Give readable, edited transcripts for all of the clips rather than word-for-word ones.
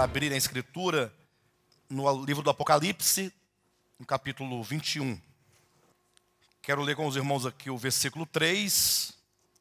abrirem a Escritura no livro do Apocalipse, no capítulo 21. Quero ler com os irmãos aqui o versículo 3,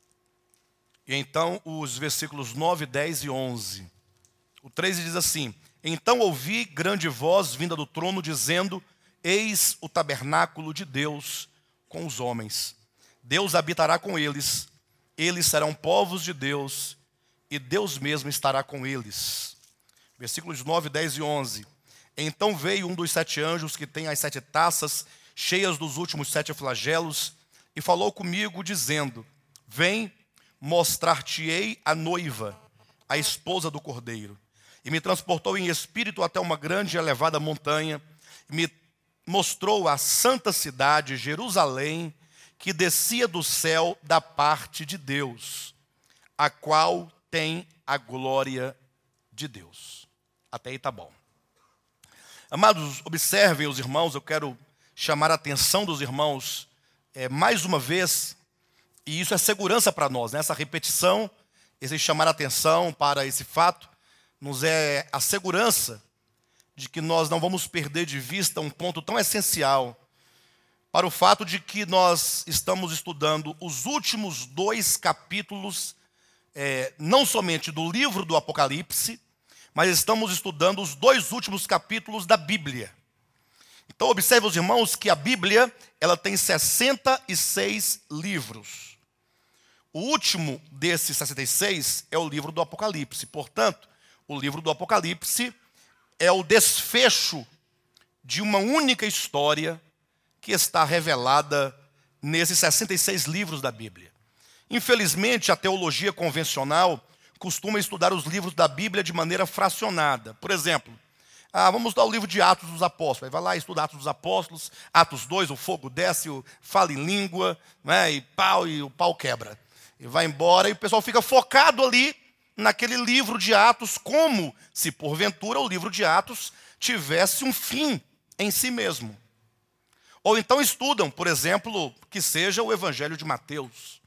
e então os versículos 9, 10 e 11. O 13 diz assim: Então ouvi grande voz vinda do trono, dizendo: Eis o tabernáculo de Deus com os homens. Deus habitará com eles, eles serão povos de Deus, e Deus mesmo estará com eles. Versículos 9, 10 e 11. Então veio um dos 7 anjos que tem as 7 taças cheias dos últimos 7 flagelos, e falou comigo, dizendo: Vem, mostrar-te-ei a noiva, a esposa do Cordeiro. E me transportou em espírito até uma grande e elevada montanha, e me mostrou a santa cidade, Jerusalém, que descia do céu da parte de Deus, a qual tem a glória de Deus. Até aí está bom. Amados, observem os irmãos, eu quero chamar a atenção dos irmãos mais uma vez, e isso é segurança para nós, né? Essa repetição, esse chamar a atenção para esse fato, nos é a segurança de que nós não vamos perder de vista um ponto tão essencial para o fato de que nós estamos estudando os últimos 2 capítulos, não somente do livro do Apocalipse, mas estamos estudando os 2 últimos capítulos da Bíblia. Então observe os irmãos que a Bíblia ela tem 66 livros. O último desses 66 é o livro do Apocalipse. Portanto, o livro do Apocalipse é o desfecho de uma única história que está revelada nesses 66 livros da Bíblia. Infelizmente, a teologia convencional costuma estudar os livros da Bíblia de maneira fracionada. Por exemplo, vamos estudar o livro de Atos dos Apóstolos. Aí vai lá e estuda Atos dos Apóstolos, Atos 2, o fogo desce, fala em língua, né, e o pau quebra. E vai embora, e o pessoal fica focado ali naquele livro de Atos, como se porventura o livro de Atos tivesse um fim em si mesmo. Ou então estudam, por exemplo, que seja o Evangelho de Mateus.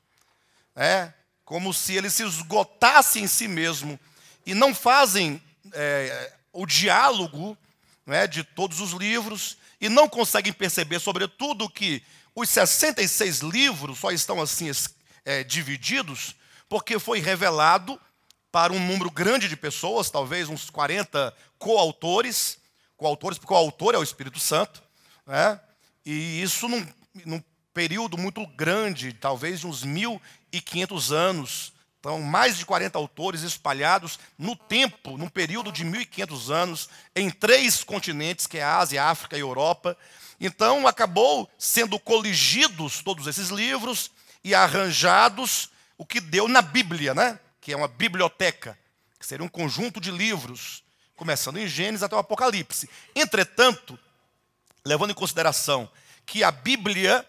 Como se ele se esgotasse em si mesmo e não fazem o diálogo de todos os livros e não conseguem perceber, sobretudo, que os 66 livros só estão assim divididos porque foi revelado para um número grande de pessoas, talvez uns 40 coautores, porque o autor é o Espírito Santo, e isso num período muito grande, talvez de uns 1.500 anos. Então, mais de 40 autores espalhados no tempo, num período de 1.500 anos, em 3 continentes, que é a Ásia, a África e a Europa. Então, acabou sendo coligidos todos esses livros e arranjados o que deu na Bíblia, que é uma biblioteca, que seria um conjunto de livros, começando em Gênesis até o Apocalipse. Entretanto, levando em consideração que a Bíblia,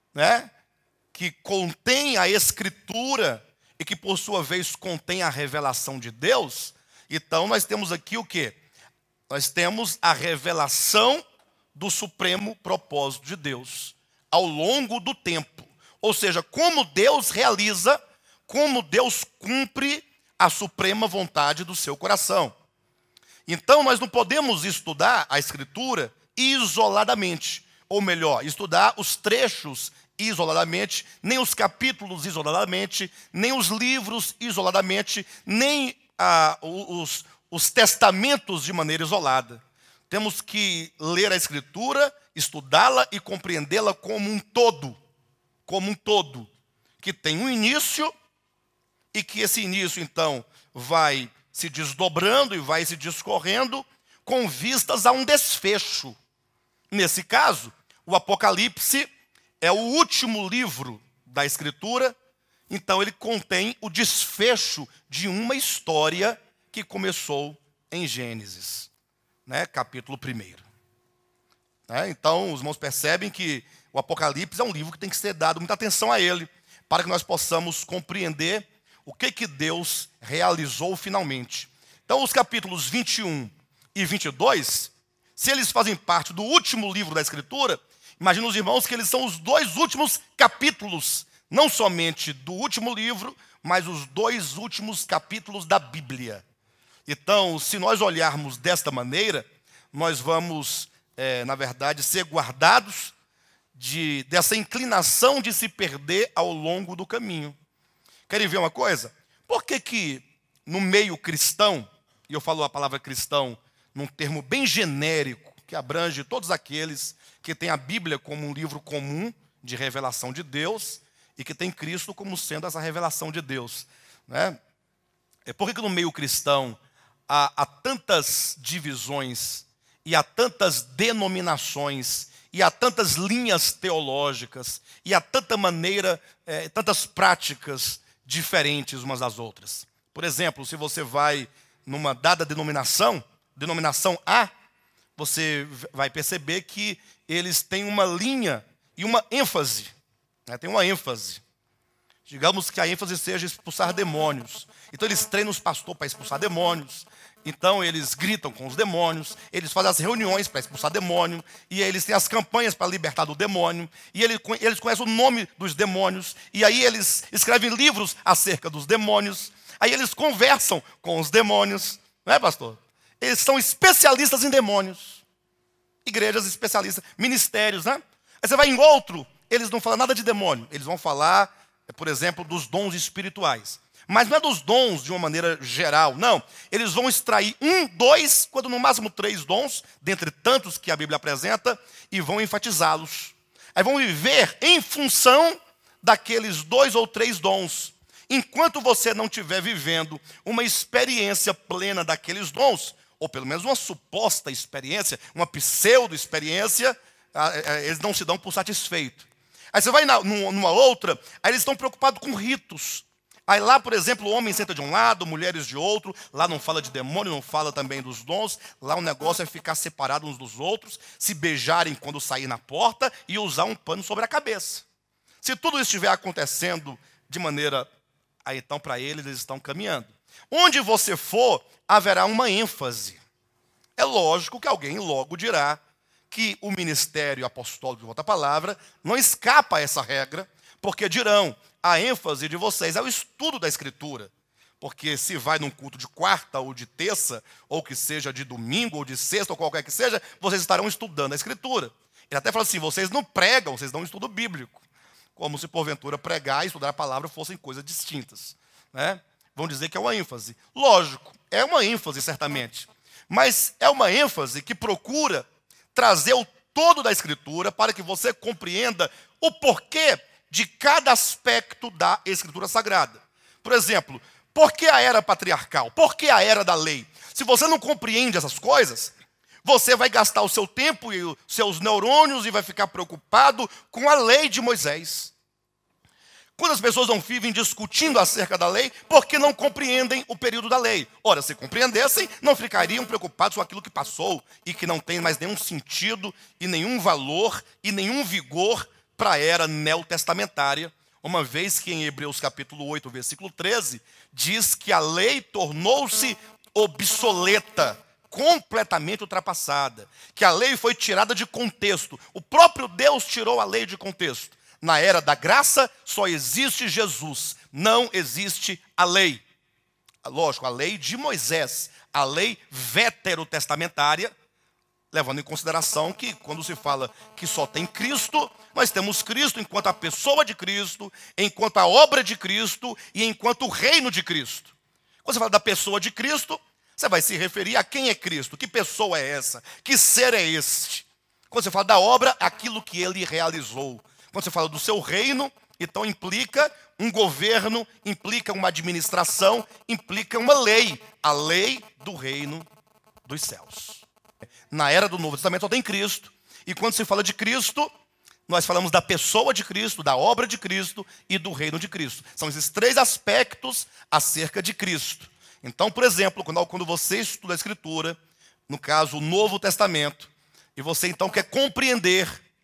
que contém a Escritura e que, por sua vez, contém a revelação de Deus, então nós temos aqui o quê? Nós temos a revelação do supremo propósito de Deus ao longo do tempo. Ou seja, como Deus realiza, como Deus cumpre a suprema vontade do seu coração. Então, nós não podemos estudar a Escritura isoladamente, ou melhor, estudar os trechos isoladamente, nem os capítulos isoladamente, nem os livros isoladamente, nem os testamentos de maneira isolada. Temos que ler a Escritura, estudá-la e compreendê-la como um todo, que tem um início e que esse início, então, vai se desdobrando e vai se discorrendo com vistas a um desfecho. Nesse caso, o Apocalipse é o último livro da Escritura, então ele contém o desfecho de uma história que começou em Gênesis, capítulo 1. Então, os irmãos percebem que o Apocalipse é um livro que tem que ser dado muita atenção a ele, para que nós possamos compreender o que Deus realizou finalmente. Então, os capítulos 21 e 22, se eles fazem parte do último livro da Escritura, imagina os irmãos que eles são os 2 últimos capítulos, não somente do último livro, mas os 2 últimos capítulos da Bíblia. Então, se nós olharmos desta maneira, nós vamos, na verdade, ser guardados dessa inclinação de se perder ao longo do caminho. Querem ver uma coisa? Por que no meio cristão, e eu falo a palavra cristão num termo bem genérico, que abrange todos aqueles que têm a Bíblia como um livro comum de revelação de Deus e que tem Cristo como sendo essa revelação de Deus, né? Por que no meio cristão há tantas divisões e há tantas denominações e há tantas linhas teológicas e há tanta maneira, tantas práticas diferentes umas das outras? Por exemplo, se você vai numa dada denominação A, você vai perceber que eles têm uma linha e uma ênfase. Tem uma ênfase. Digamos que a ênfase seja expulsar demônios. Então eles treinam os pastores para expulsar demônios. Então eles gritam com os demônios, eles fazem as reuniões para expulsar demônio, e eles têm as campanhas para libertar do demônio, e eles conhecem o nome dos demônios, e aí eles escrevem livros acerca dos demônios, aí eles conversam com os demônios, não é, pastor? Eles são especialistas em demônios. Igrejas especialistas, ministérios, né? Aí você vai em outro, eles não falam nada de demônio, eles vão falar, por exemplo, dos dons espirituais. Mas não é dos dons de uma maneira geral, não. Eles vão extrair 1, 2, quando no máximo 3 dons, dentre tantos que a Bíblia apresenta, e vão enfatizá-los. Aí vão viver em função daqueles 2 ou 3 dons. Enquanto você não estiver vivendo uma experiência plena daqueles dons, ou pelo menos uma suposta experiência, uma pseudo-experiência, eles não se dão por satisfeito. Aí você vai numa outra, aí eles estão preocupados com ritos. Aí lá, por exemplo, o homem senta de um lado, mulheres de outro. Lá não fala de demônio, não fala também dos dons. Lá o negócio é ficar separado uns dos outros, se beijarem quando sair na porta e usar um pano sobre a cabeça. Se tudo isso estiver acontecendo de maneira... Aí então, para eles estão caminhando. Onde você for, haverá uma ênfase. É lógico que alguém logo dirá que o ministério apostólico, de outra palavra, não escapa a essa regra, porque dirão... A ênfase de vocês é o estudo da Escritura. Porque se vai num culto de quarta ou de terça, ou que seja de domingo ou de sexta, ou qualquer que seja, vocês estarão estudando a Escritura. Ele até fala assim, vocês não pregam, vocês dão um estudo bíblico. Como se porventura pregar e estudar a palavra fossem coisas distintas, né? Vão dizer que é uma ênfase. Lógico, é uma ênfase certamente. Mas é uma ênfase que procura trazer o todo da Escritura para que você compreenda o porquê de cada aspecto da Escritura Sagrada. Por exemplo, por que a era patriarcal? Por que a era da lei? Se você não compreende essas coisas, você vai gastar o seu tempo e os seus neurônios e vai ficar preocupado com a lei de Moisés. Quando as pessoas não vivem discutindo acerca da lei, porque não compreendem o período da lei. Ora, se compreendessem, não ficariam preocupados com aquilo que passou e que não tem mais nenhum sentido e nenhum valor e nenhum vigor para a era neotestamentária, uma vez que em Hebreus capítulo 8, versículo 13, diz que a lei tornou-se obsoleta, completamente ultrapassada, que a lei foi tirada de contexto. O próprio Deus tirou a lei de contexto. Na era da graça só existe Jesus, não existe a lei. Lógico, a lei de Moisés, a lei veterotestamentária, levando em consideração que quando se fala que só tem Cristo, nós temos Cristo enquanto a pessoa de Cristo, enquanto a obra de Cristo e enquanto o reino de Cristo. Quando você fala da pessoa de Cristo, você vai se referir a quem é Cristo, que pessoa é essa, que ser é este. Quando você fala da obra, aquilo que ele realizou. Quando você fala do seu reino, então implica um governo, implica uma administração, implica uma lei, a lei do reino dos céus. Na era do Novo Testamento só tem Cristo. E quando se fala de Cristo, nós falamos da pessoa de Cristo, da obra de Cristo e do reino de Cristo. São esses 3 aspectos acerca de Cristo. Então, por exemplo, quando você estuda a Escritura, no caso o Novo Testamento, e você então quer compreender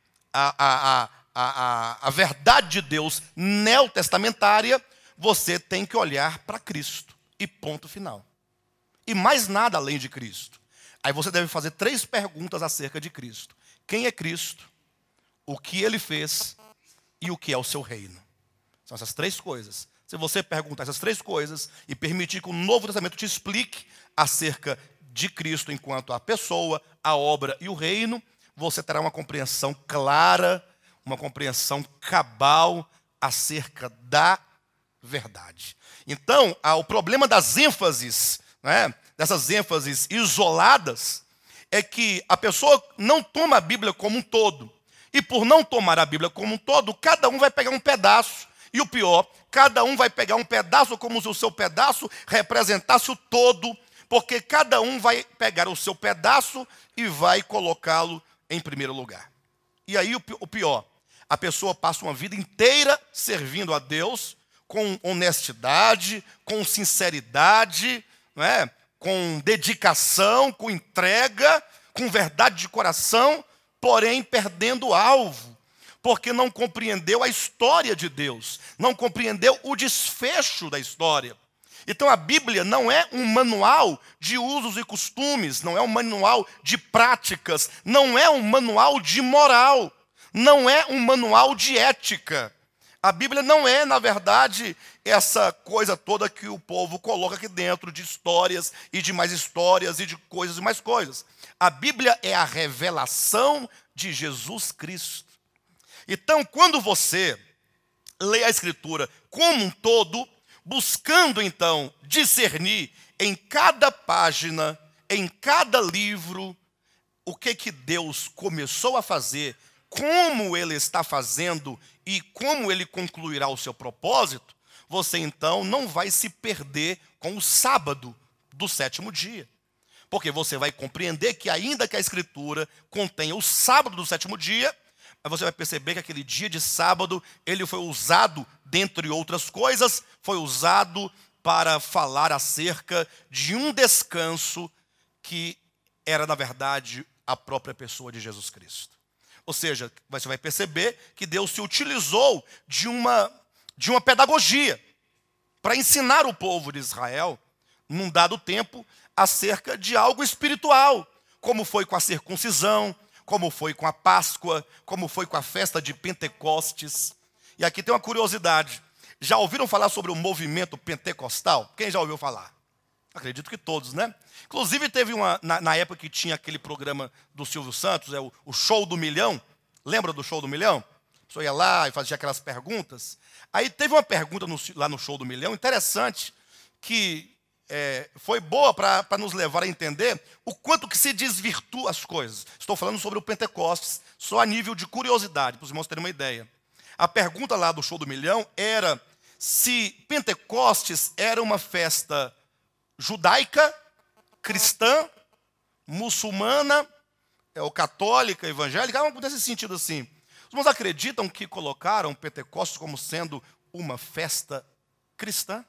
a verdade de Deus neotestamentária, você tem que olhar para Cristo. E ponto final. E mais nada além de Cristo. Aí você deve fazer 3 perguntas acerca de Cristo. Quem é Cristo? O que ele fez? E o que é o seu reino? São essas 3 coisas. Se Se você perguntar essas 3 coisas e permitir que o Novo Testamento te explique acerca de Cristo enquanto a pessoa, a obra e o reino, você terá uma compreensão clara, uma compreensão cabal acerca da verdade. Então, o problema das ênfases, né, dessas ênfases isoladas, é que a pessoa não toma a Bíblia como um todo. E por não tomar a Bíblia como um todo, cada um vai pegar um pedaço. E o pior, cada um vai pegar um pedaço como se o seu pedaço representasse o todo, porque cada um vai pegar o seu pedaço e vai colocá-lo em primeiro lugar. E aí o pior, a pessoa passa uma vida inteira servindo a Deus com honestidade, com sinceridade, não é? Com dedicação, com entrega, com verdade de coração, porém perdendo o alvo, porque não compreendeu a história de Deus, não compreendeu o desfecho da história. Então a Bíblia não é um manual de usos e costumes, não é um manual de práticas, não é um manual de moral, não é um manual de ética. A Bíblia não é, na verdade, essa coisa toda que o povo coloca aqui dentro de histórias e de mais histórias e de coisas e mais coisas. A Bíblia é a revelação de Jesus Cristo. Então, quando você lê a Escritura como um todo, buscando então discernir em cada página, em cada livro, o que Deus começou a fazer, como Ele está fazendo e como Ele concluirá o seu propósito, você então não vai se perder com o sábado do 7º dia. Porque você vai compreender que ainda que a Escritura contenha o sábado do 7º dia, você vai perceber que aquele dia de sábado, ele foi usado, dentre outras coisas, foi usado para falar acerca de um descanso que era, na verdade, a própria pessoa de Jesus Cristo. Ou seja, você vai perceber que Deus se utilizou de uma pedagogia para ensinar o povo de Israel, num dado tempo, acerca de algo espiritual, como foi com a circuncisão, como foi com a Páscoa, como foi com a festa de Pentecostes. E aqui tem uma curiosidade. Já ouviram falar sobre o movimento pentecostal? Quem já ouviu falar? Acredito que todos, né? Inclusive teve na época que tinha aquele programa do Silvio Santos, o Show do Milhão. Lembra do Show do Milhão? A pessoa ia lá e fazia aquelas perguntas. Aí teve uma pergunta lá no Show do Milhão, interessante, que foi boa para nos levar a entender o quanto que se desvirtua as coisas. Estou falando sobre o Pentecostes, só a nível de curiosidade, para os irmãos terem uma ideia. A pergunta lá do Show do Milhão era se Pentecostes era uma festa judaica, cristã, muçulmana, ou católica, evangélica, algo desse sentido assim. Os irmãos acreditam que colocaram Pentecostes como sendo uma festa cristã?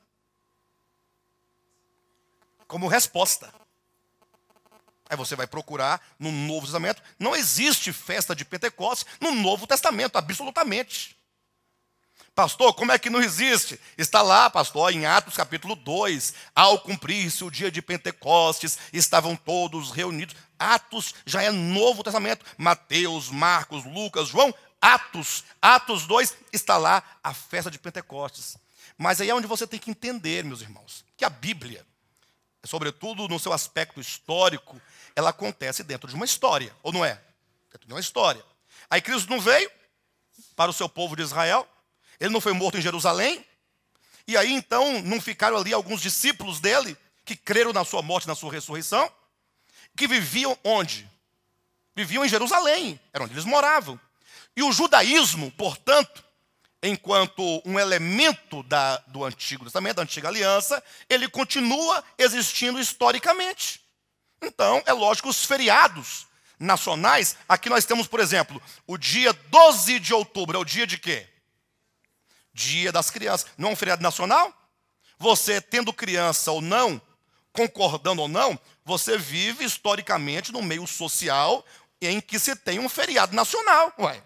Como resposta. Aí você vai procurar no Novo Testamento. Não existe festa de Pentecostes no Novo Testamento, absolutamente. Pastor, como é que não existe? Está lá, pastor, em Atos capítulo 2. Ao cumprir-se o dia de Pentecostes, estavam todos reunidos. Atos já é Novo Testamento. Mateus, Marcos, Lucas, João, Atos. Atos 2 está lá a festa de Pentecostes. Mas aí é onde você tem que entender, meus irmãos, que a Bíblia, sobretudo no seu aspecto histórico, ela acontece dentro de uma história, ou não é? Dentro de uma história. Aí Cristo não veio para o seu povo de Israel, ele não foi morto em Jerusalém, e aí então não ficaram ali alguns discípulos dele, que creram na sua morte e na sua ressurreição, que viviam onde? Viviam em Jerusalém, era onde eles moravam. E o judaísmo, portanto, enquanto um elemento do Antigo Testamento, da Antiga Aliança, ele continua existindo historicamente. Então, é lógico, os feriados nacionais, aqui nós temos, por exemplo, o dia 12 de outubro, é o dia de quê? Dia das crianças. Não é um feriado nacional? Você, tendo criança ou não, concordando ou não, você vive historicamente no meio social em que se tem um feriado nacional. Ué.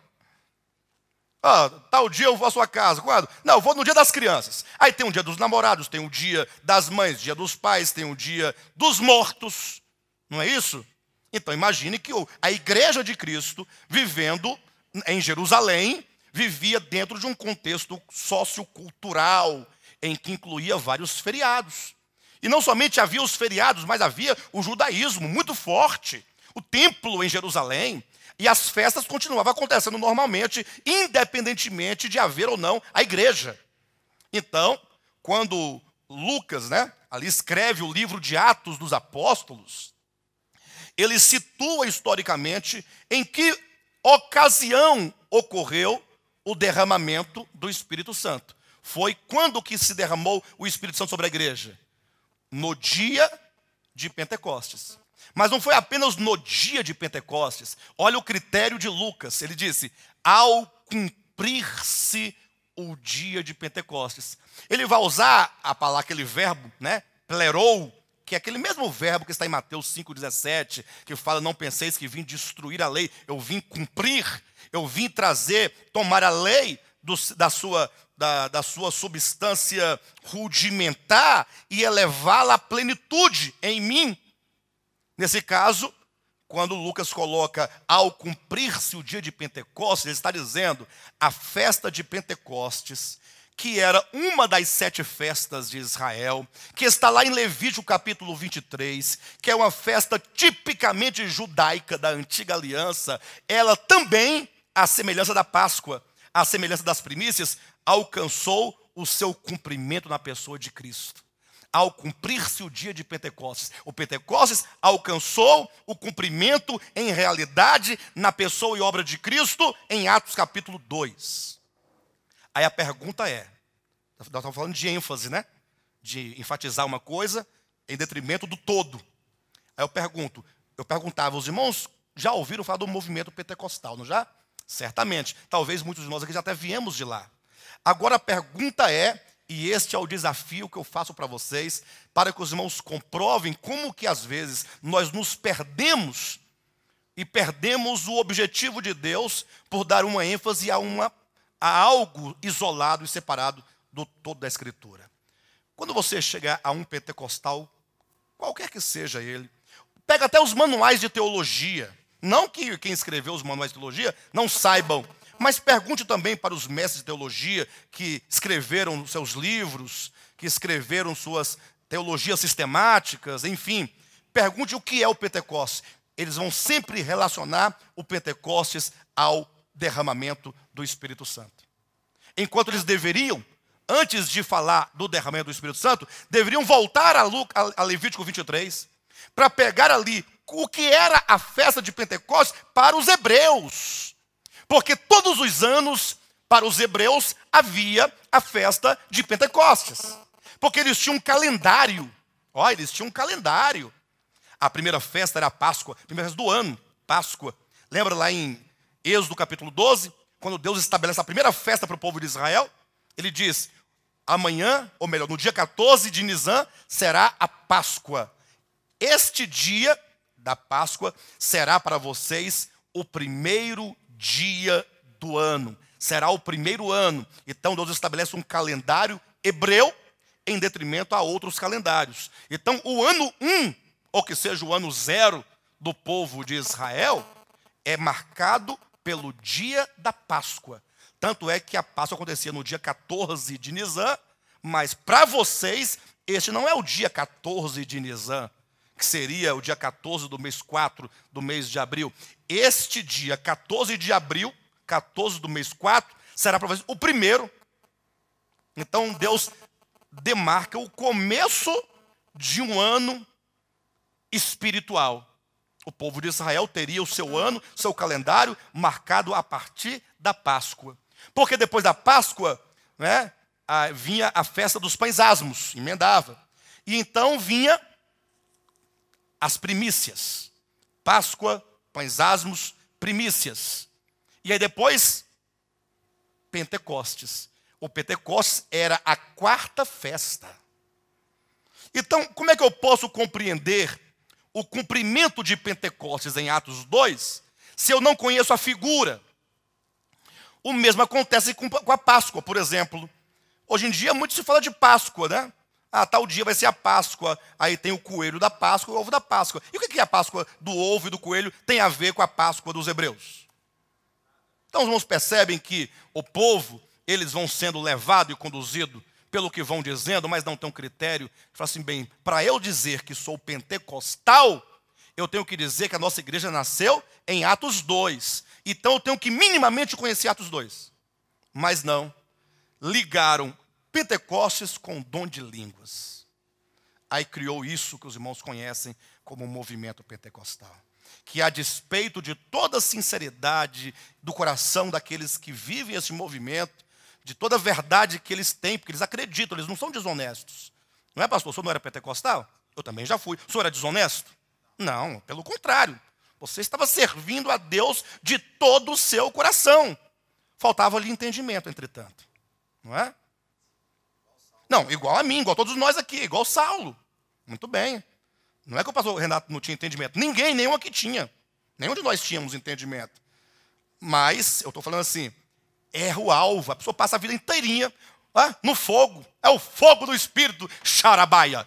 Tal dia eu vou à sua casa. Quando? Não, eu vou no dia das crianças. Aí tem o dia dos namorados, tem o dia das mães, dia dos pais, tem o dia dos mortos. Não é isso? Então imagine que a igreja de Cristo, vivendo em Jerusalém, vivia dentro de um contexto sociocultural em que incluía vários feriados. E não somente havia os feriados, mas havia o judaísmo muito forte, o templo em Jerusalém, e as festas continuavam acontecendo normalmente, independentemente de haver ou não a igreja. Então, quando Lucas, ali escreve o livro de Atos dos Apóstolos, ele situa historicamente em que ocasião ocorreu o derramamento do Espírito Santo. Foi quando que se derramou o Espírito Santo sobre a igreja? No dia de Pentecostes. Mas não foi apenas no dia de Pentecostes. Olha o critério de Lucas. Ele disse, ao cumprir-se o dia de Pentecostes. Ele vai usar aquele verbo, plerou, que é aquele mesmo verbo que está em Mateus 5,17, que fala, não penseis que vim destruir a lei, eu vim cumprir, eu vim tomar a lei da sua substância rudimentar e elevá-la à plenitude em mim. Nesse caso, quando Lucas coloca, ao cumprir-se o dia de Pentecostes, ele está dizendo, a festa de Pentecostes, que era uma das 7 festas de Israel, que está lá em Levítico capítulo 23, que é uma festa tipicamente judaica da antiga aliança, ela também, à semelhança da Páscoa, à semelhança das primícias, alcançou o seu cumprimento na pessoa de Cristo. Ao cumprir-se o dia de Pentecostes. O Pentecostes alcançou o cumprimento em realidade na pessoa e obra de Cristo em Atos capítulo 2. Aí a pergunta nós estamos falando de ênfase, de enfatizar uma coisa em detrimento do todo. Aí eu perguntava aos irmãos, já ouviram falar do movimento pentecostal, não já? Certamente. Talvez muitos de nós aqui já até viemos de lá. Agora a pergunta e este é o desafio que eu faço para vocês, para que os irmãos comprovem como que às vezes nós nos perdemos e perdemos o objetivo de Deus por dar uma ênfase a algo isolado e separado do todo da Escritura. Quando você chegar a um pentecostal, qualquer que seja ele, pega até os manuais de teologia, não que quem escreveu os manuais de teologia não saibam, mas pergunte também para os mestres de teologia que escreveram seus livros, que escreveram suas teologias sistemáticas, enfim. Pergunte o que é o Pentecostes. Eles vão sempre relacionar o Pentecostes ao derramamento do Espírito Santo. Enquanto eles deveriam, antes de falar do derramamento do Espírito Santo, deveriam voltar a Levítico 23, para pegar ali o que era a festa de Pentecostes para os hebreus. Porque todos os anos, para os hebreus, havia a festa de Pentecostes. Porque eles tinham um calendário. Eles tinham um calendário. A primeira festa era a Páscoa, a primeira festa do ano, Páscoa. Lembra lá em Êxodo capítulo 12, quando Deus estabelece a primeira festa para o povo de Israel? Ele diz, amanhã, ou melhor, no dia 14 de Nisan, será a Páscoa. Este dia da Páscoa será para vocês o primeiro dia do ano. Será o primeiro ano. Então Deus estabelece um calendário hebreu em detrimento a outros calendários. Então o ano 1, ou que seja o ano 0 do povo de Israel, é marcado pelo dia da Páscoa. Tanto é que a Páscoa acontecia no dia 14 de Nisan, mas para vocês, este não é o dia 14 de Nisan, que seria o dia 14 do mês 4 do mês de abril. Este dia, 14 de abril, 14 do mês 4, será para vocês o primeiro. Então Deus demarca o começo de um ano espiritual. O povo de Israel teria o seu ano, seu calendário, marcado a partir da Páscoa. Porque depois da Páscoa, vinha a festa dos pães asmos, emendava. E então vinha as primícias. Páscoa, pães asmos, primícias. E aí depois, Pentecostes. O Pentecostes era a 4ª festa. Então, como é que eu posso compreender o cumprimento de Pentecostes em Atos 2, se eu não conheço a figura? O mesmo acontece com a Páscoa, por exemplo. Hoje em dia, muito se fala de Páscoa, tal dia vai ser a Páscoa, aí tem o coelho da Páscoa e o ovo da Páscoa. E o que a Páscoa do ovo e do coelho tem a ver com a Páscoa dos hebreus? Então os irmãos percebem que o povo, eles vão sendo levados e conduzidos pelo que vão dizendo, mas não tem um critério. Fala assim, bem, para eu dizer que sou pentecostal, eu tenho que dizer que a nossa igreja nasceu em Atos 2. Então eu tenho que minimamente conhecer Atos 2. Mas não, ligaram Pentecostes com dom de línguas. Aí criou isso que os irmãos conhecem como o movimento pentecostal. Que a despeito de toda a sinceridade do coração daqueles que vivem esse movimento, de toda a verdade que eles têm, porque eles acreditam, eles não são desonestos. Não é, pastor? O senhor não era pentecostal? Eu também já fui. O senhor era desonesto? Não, pelo contrário. Você estava servindo a Deus de todo o seu coração. Faltava-lhe entendimento, entretanto. Não é? Não, igual a mim, igual a todos nós aqui, igual Saulo. Muito bem. Não é que o pastor Renato não tinha entendimento. Ninguém, nenhum aqui tinha. Nenhum de nós tínhamos entendimento. Mas, eu estou falando assim, erra o alvo. A pessoa passa a vida inteirinha no fogo. É o fogo do Espírito, xarabaia.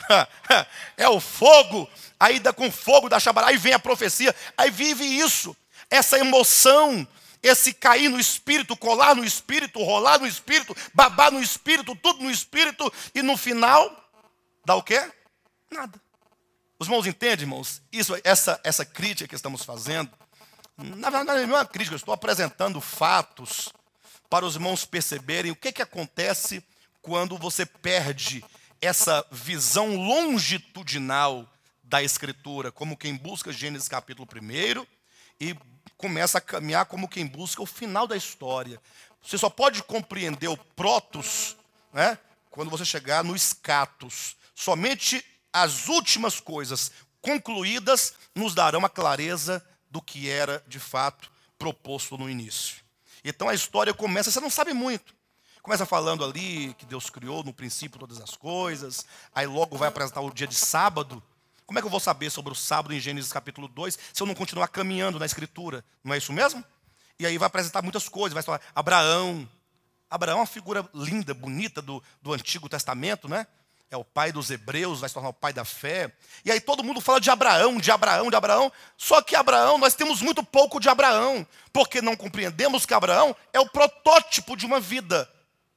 É o fogo. Aí dá com fogo da xarabaia, aí vem a profecia. Aí vive isso. Essa emoção. Esse cair no Espírito, colar no Espírito, rolar no Espírito, babar no Espírito, tudo no Espírito. E no final, dá o quê? Nada. Os irmãos entendem, irmãos? Essa crítica que estamos fazendo, na verdade não é uma crítica, eu estou apresentando fatos para os irmãos perceberem o que acontece quando você perde essa visão longitudinal da Escritura, como quem busca Gênesis capítulo 1 e começa a caminhar como quem busca o final da história. Você só pode compreender o protos, né, quando você chegar no escatos. Somente as últimas coisas concluídas nos darão a clareza do que era, de fato, proposto no início. Então a história começa, você não sabe muito. Começa falando ali que Deus criou no princípio todas as coisas, aí logo vai apresentar o dia de sábado. Como é que eu vou saber sobre o sábado em Gênesis capítulo 2 se eu não continuar caminhando na Escritura? Não é isso mesmo? E aí vai apresentar muitas coisas, vai falar Abraão. Abraão é uma figura linda, bonita do Antigo Testamento, né? É o pai dos hebreus, vai se tornar o pai da fé. E aí todo mundo fala de Abraão, de Abraão, de Abraão. Só que Abraão, nós temos muito pouco de Abraão, porque não compreendemos que Abraão é o protótipo de uma vida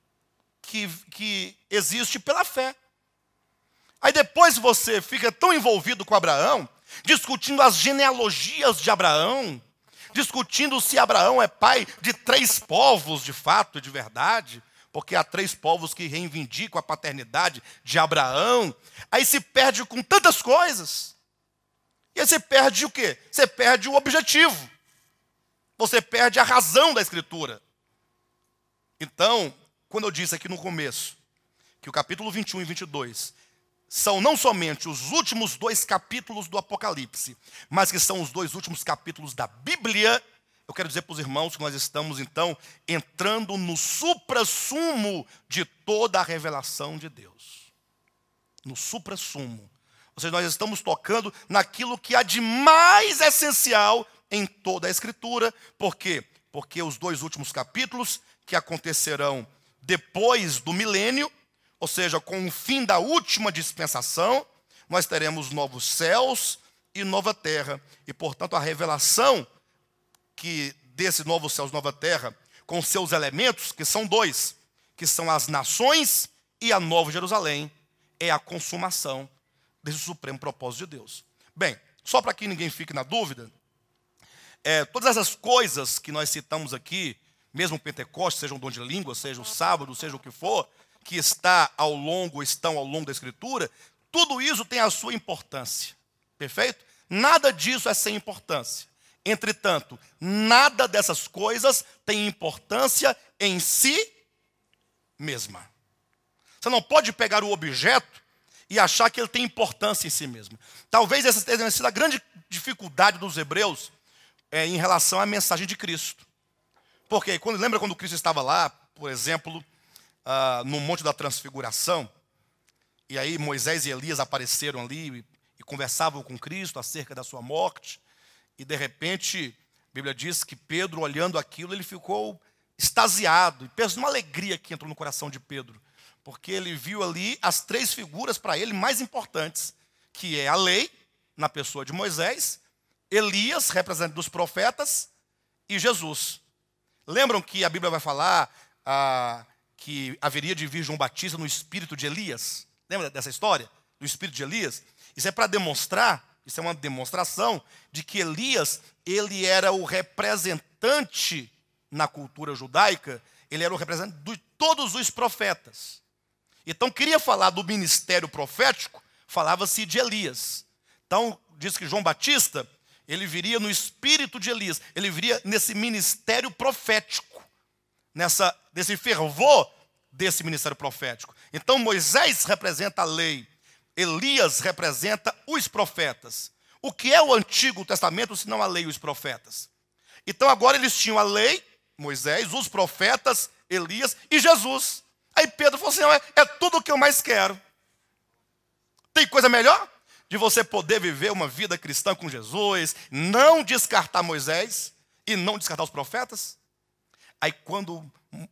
que existe pela fé. Aí depois você fica tão envolvido com Abraão, discutindo as genealogias de Abraão, discutindo se Abraão é pai de 3 povos, de fato, de verdade, porque há 3 povos que reivindicam a paternidade de Abraão. Aí se perde com tantas coisas. E aí você perde o quê? Você perde o objetivo. Você perde a razão da Escritura. Então, quando eu disse aqui no começo, que o capítulo 21 e 22 são não somente os últimos 2 capítulos do Apocalipse, mas que são os 2 últimos capítulos da Bíblia, eu quero dizer para os irmãos que nós estamos, então, entrando no suprassumo de toda a revelação de Deus. No suprassumo. Ou seja, nós estamos tocando naquilo que há de mais essencial em toda a Escritura. Por quê? Porque os 2 últimos capítulos, que acontecerão depois do milênio, ou seja, com o fim da última dispensação, nós teremos novos céus e nova terra. E, portanto, a revelação que desse novo céus e nova terra, com seus elementos, que são 2, que são as nações e a Nova Jerusalém, é a consumação desse supremo propósito de Deus. Bem, só para que ninguém fique na dúvida, todas essas coisas que nós citamos aqui, mesmo o Pentecostes, seja um dom de língua, seja o sábado, seja o que for, que estão ao longo da Escritura, tudo isso tem a sua importância. Perfeito? Nada disso é sem importância. Entretanto, nada dessas coisas tem importância em si mesma. Você não pode pegar o objeto e achar que ele tem importância em si mesmo. Talvez essa tenha sido a grande dificuldade dos hebreus em relação à mensagem de Cristo. Porque lembra quando Cristo estava lá, por exemplo, no Monte da Transfiguração, e aí Moisés e Elias apareceram ali e conversavam com Cristo acerca da sua morte, e de repente, a Bíblia diz que Pedro, olhando aquilo, ele ficou extasiado, e pensa numa alegria que entrou no coração de Pedro, porque ele viu ali as 3 figuras para ele mais importantes, que é a lei, na pessoa de Moisés, Elias, representante dos profetas, e Jesus. Lembram que a Bíblia vai falar que haveria de vir João Batista no espírito de Elias. Lembra dessa história? Do espírito de Elias? Isso é para demonstrar, isso é uma demonstração de que Elias, ele era o representante na cultura judaica, ele era o representante de todos os profetas. Então, queria falar do ministério profético, falava-se de Elias. Então, diz que João Batista, ele viria no espírito de Elias, ele viria nesse ministério profético, nesse fervor desse ministério profético. Então, Moisés representa a lei, Elias representa os profetas. O que é o Antigo Testamento, se não a lei e os profetas? Então, agora eles tinham a lei, Moisés, os profetas, Elias e Jesus. Aí Pedro falou assim, é tudo o que eu mais quero. Tem coisa melhor? De você poder viver uma vida cristã com Jesus, não descartar Moisés e não descartar os profetas? Aí quando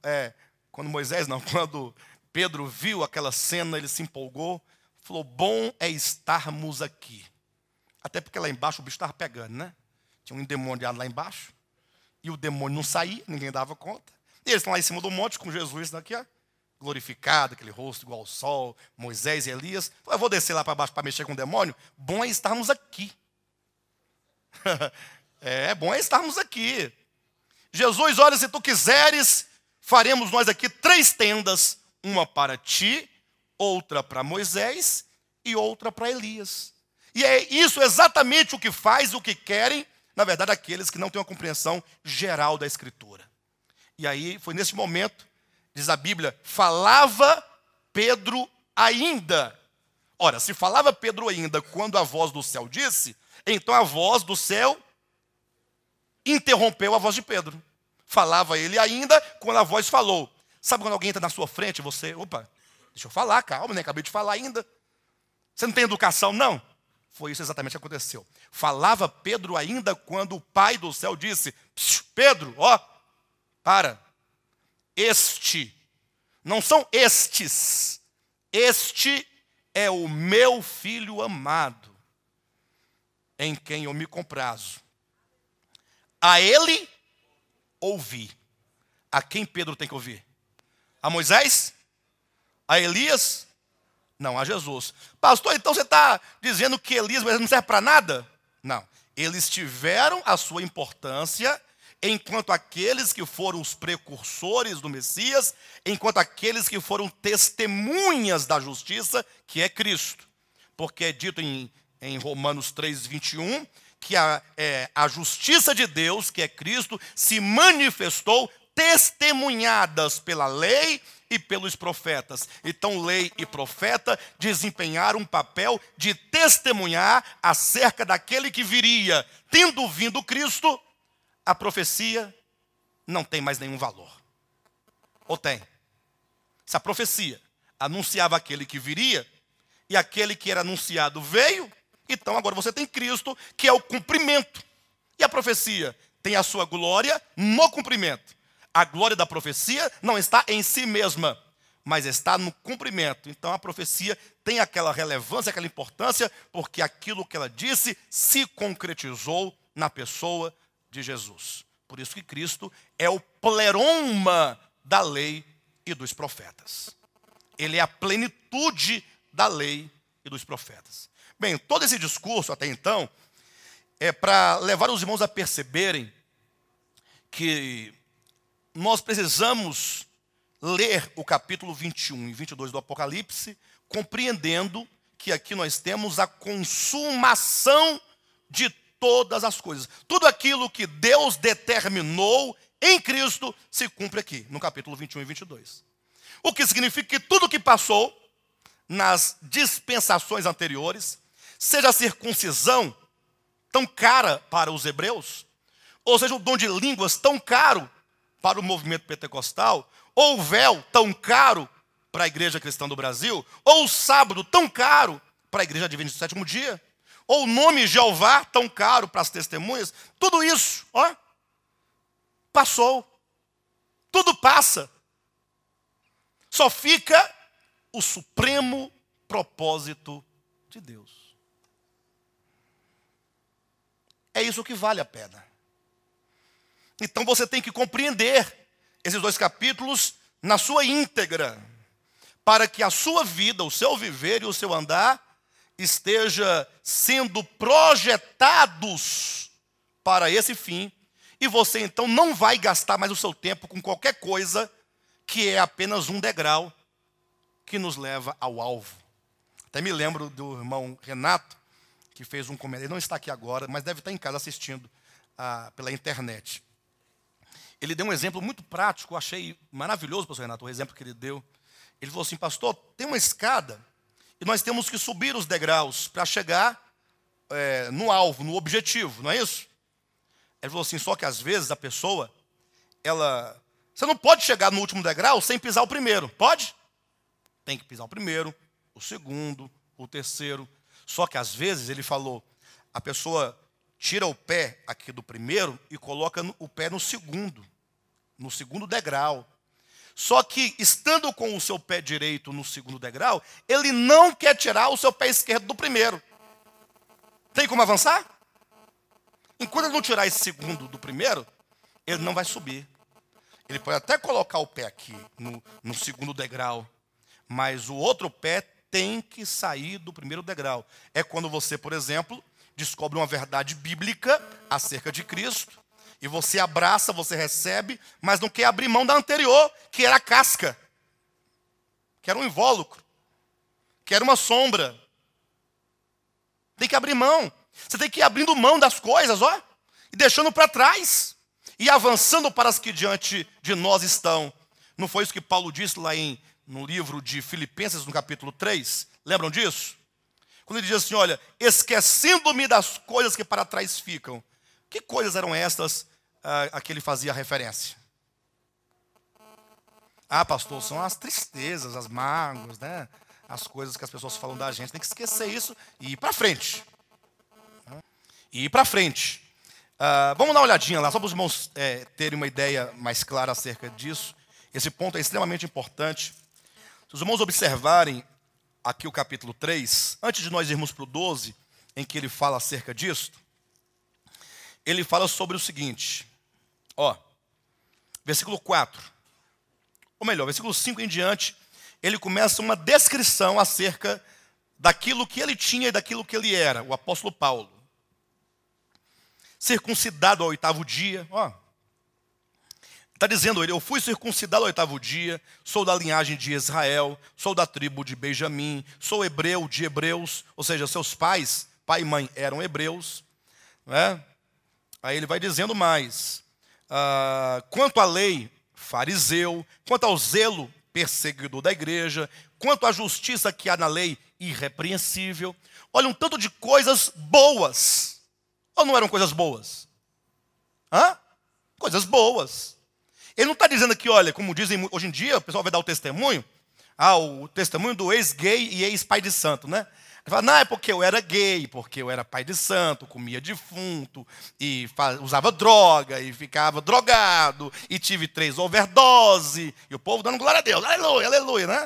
Pedro viu aquela cena, ele se empolgou, falou, bom é estarmos aqui. Até porque lá embaixo o bicho estava pegando, né? Tinha um endemoniado lá embaixo, e o demônio não saía, ninguém dava conta. E eles estão lá em cima do monte com Jesus daqui, ó, glorificado, aquele rosto igual ao sol, Moisés e Elias. Eu vou descer lá para baixo para mexer com o demônio? Bom é estarmos aqui. Bom é estarmos aqui. Jesus, olha, se tu quiseres, faremos nós aqui 3 tendas, uma para ti, outra para Moisés e outra para Elias. E é isso exatamente o que faz, o que querem, na verdade, aqueles que não têm uma compreensão geral da Escritura. E aí, foi nesse momento, diz a Bíblia, falava Pedro ainda. Ora, se falava Pedro ainda quando a voz do céu disse, então a voz do céu interrompeu a voz de Pedro. Falava ele ainda quando a voz falou. Sabe quando alguém entra na sua frente, você, opa, deixa eu falar, calma, nem acabei de falar ainda. Você não tem educação, não? Foi isso exatamente que aconteceu. Falava Pedro ainda quando o Pai do céu disse, Pedro, ó, para. Este, não são estes, este é o meu filho amado, em quem eu me comprazo. A ele ouvi. A quem Pedro tem que ouvir? A Moisés? A Elias? Não, a Jesus. Pastor, então você está dizendo que Elias não serve para nada? Não. Eles tiveram a sua importância enquanto aqueles que foram os precursores do Messias, enquanto aqueles que foram testemunhas da justiça, que é Cristo. Porque é dito em Romanos 3:21, que a justiça de Deus, que é Cristo, se manifestou testemunhadas pela lei e pelos profetas. Então, lei e profeta desempenharam um papel de testemunhar acerca daquele que viria. Tendo vindo Cristo, a profecia não tem mais nenhum valor. Ou tem? Se a profecia anunciava aquele que viria, e aquele que era anunciado veio, então agora você tem Cristo, que é o cumprimento. E a profecia tem a sua glória no cumprimento. A glória da profecia não está em si mesma, mas está no cumprimento. Então a profecia tem aquela relevância, aquela importância, porque aquilo que ela disse se concretizou na pessoa de Jesus. Por isso que Cristo é o pleroma da lei e dos profetas. Ele é a plenitude da lei e dos profetas. Bem, todo esse discurso até então é para levar os irmãos a perceberem que nós precisamos ler o capítulo 21 e 22 do Apocalipse, compreendendo que aqui nós temos a consumação de todas as coisas. Tudo aquilo que Deus determinou em Cristo se cumpre aqui, no capítulo 21 e 22. O que significa que tudo que passou nas dispensações anteriores, seja a circuncisão tão cara para os hebreus, ou seja, o dom de línguas tão caro para o movimento pentecostal, ou o véu tão caro para a igreja cristã do Brasil, ou o sábado tão caro para a igreja adventista do sétimo dia, ou o nome Jeová tão caro para as testemunhas, tudo isso, ó, passou. Tudo passa. Só fica o supremo propósito de Deus. É isso que vale a pena. Então você tem que compreender esses 2 capítulos na sua íntegra, para que a sua vida, o seu viver e o seu andar esteja sendo projetados para esse fim, e você então não vai gastar mais o seu tempo com qualquer coisa que é apenas um degrau que nos leva ao alvo. Até me lembro do irmão Renato, que fez um comentário, ele não está aqui agora, mas deve estar em casa assistindo pela internet. Ele deu um exemplo muito prático, eu achei maravilhoso, pastor Renato, o exemplo que ele deu. Ele falou assim, pastor, tem uma escada e nós temos que subir os degraus para chegar no alvo, no objetivo, não é isso? Ele falou assim, só que às vezes a pessoa, você não pode chegar no último degrau sem pisar o primeiro, pode? Tem que pisar o primeiro, o segundo, o terceiro. Só que às vezes, ele falou, a pessoa tira o pé aqui do primeiro e coloca o pé no segundo degrau. Só que, estando com o seu pé direito no segundo degrau, ele não quer tirar o seu pé esquerdo do primeiro. Tem como avançar? Enquanto ele não tirar esse segundo do primeiro, ele não vai subir. Ele pode até colocar o pé aqui no segundo degrau, mas o outro pé tem que sair do primeiro degrau. É quando você, por exemplo, descobre uma verdade bíblica acerca de Cristo, e você abraça, você recebe, mas não quer abrir mão da anterior, que era a casca, que era um invólucro, que era uma sombra. Tem que abrir mão. Você tem que ir abrindo mão das coisas, ó, e deixando para trás, e avançando para as que diante de nós estão. Não foi isso que Paulo disse lá no livro de Filipenses, no capítulo 3? Lembram disso? Quando ele diz assim, olha, esquecendo-me das coisas que para trás ficam. Que coisas eram estas a que ele fazia referência? Ah, pastor, são as tristezas, as mágoas, né? As coisas que as pessoas falam da gente. Tem que esquecer isso e ir para frente. E ir para frente. Vamos dar uma olhadinha lá, só para os irmãos terem uma ideia mais clara acerca disso. Esse ponto é extremamente importante. Se os irmãos observarem aqui o capítulo 3, antes de nós irmos para o 12, em que ele fala acerca disso, ele fala sobre o seguinte, versículo 4, ou melhor, versículo 5 em diante, ele começa uma descrição acerca daquilo que ele tinha e daquilo que ele era, o apóstolo Paulo. Circuncidado ao 8º dia, está dizendo ele, eu fui circuncidado ao 8º dia, sou da linhagem de Israel, sou da tribo de Benjamim, sou hebreu de hebreus, ou seja, seus pais, pai e mãe, eram hebreus. Não é? Aí ele vai dizendo mais, quanto à lei, fariseu, quanto ao zelo, perseguidor da igreja, quanto à justiça que há na lei, irrepreensível. Olha, um tanto de coisas boas. Ou não eram coisas boas? Coisas boas. Ele não está dizendo aqui, olha, como dizem hoje em dia, o pessoal vai dar o testemunho do ex-gay e ex-pai de santo, né? Ele fala, não, é porque eu era gay, porque eu era pai de santo, comia defunto, e usava droga, e ficava drogado, e tive 3 overdose, e o povo dando glória a Deus, aleluia, aleluia, né?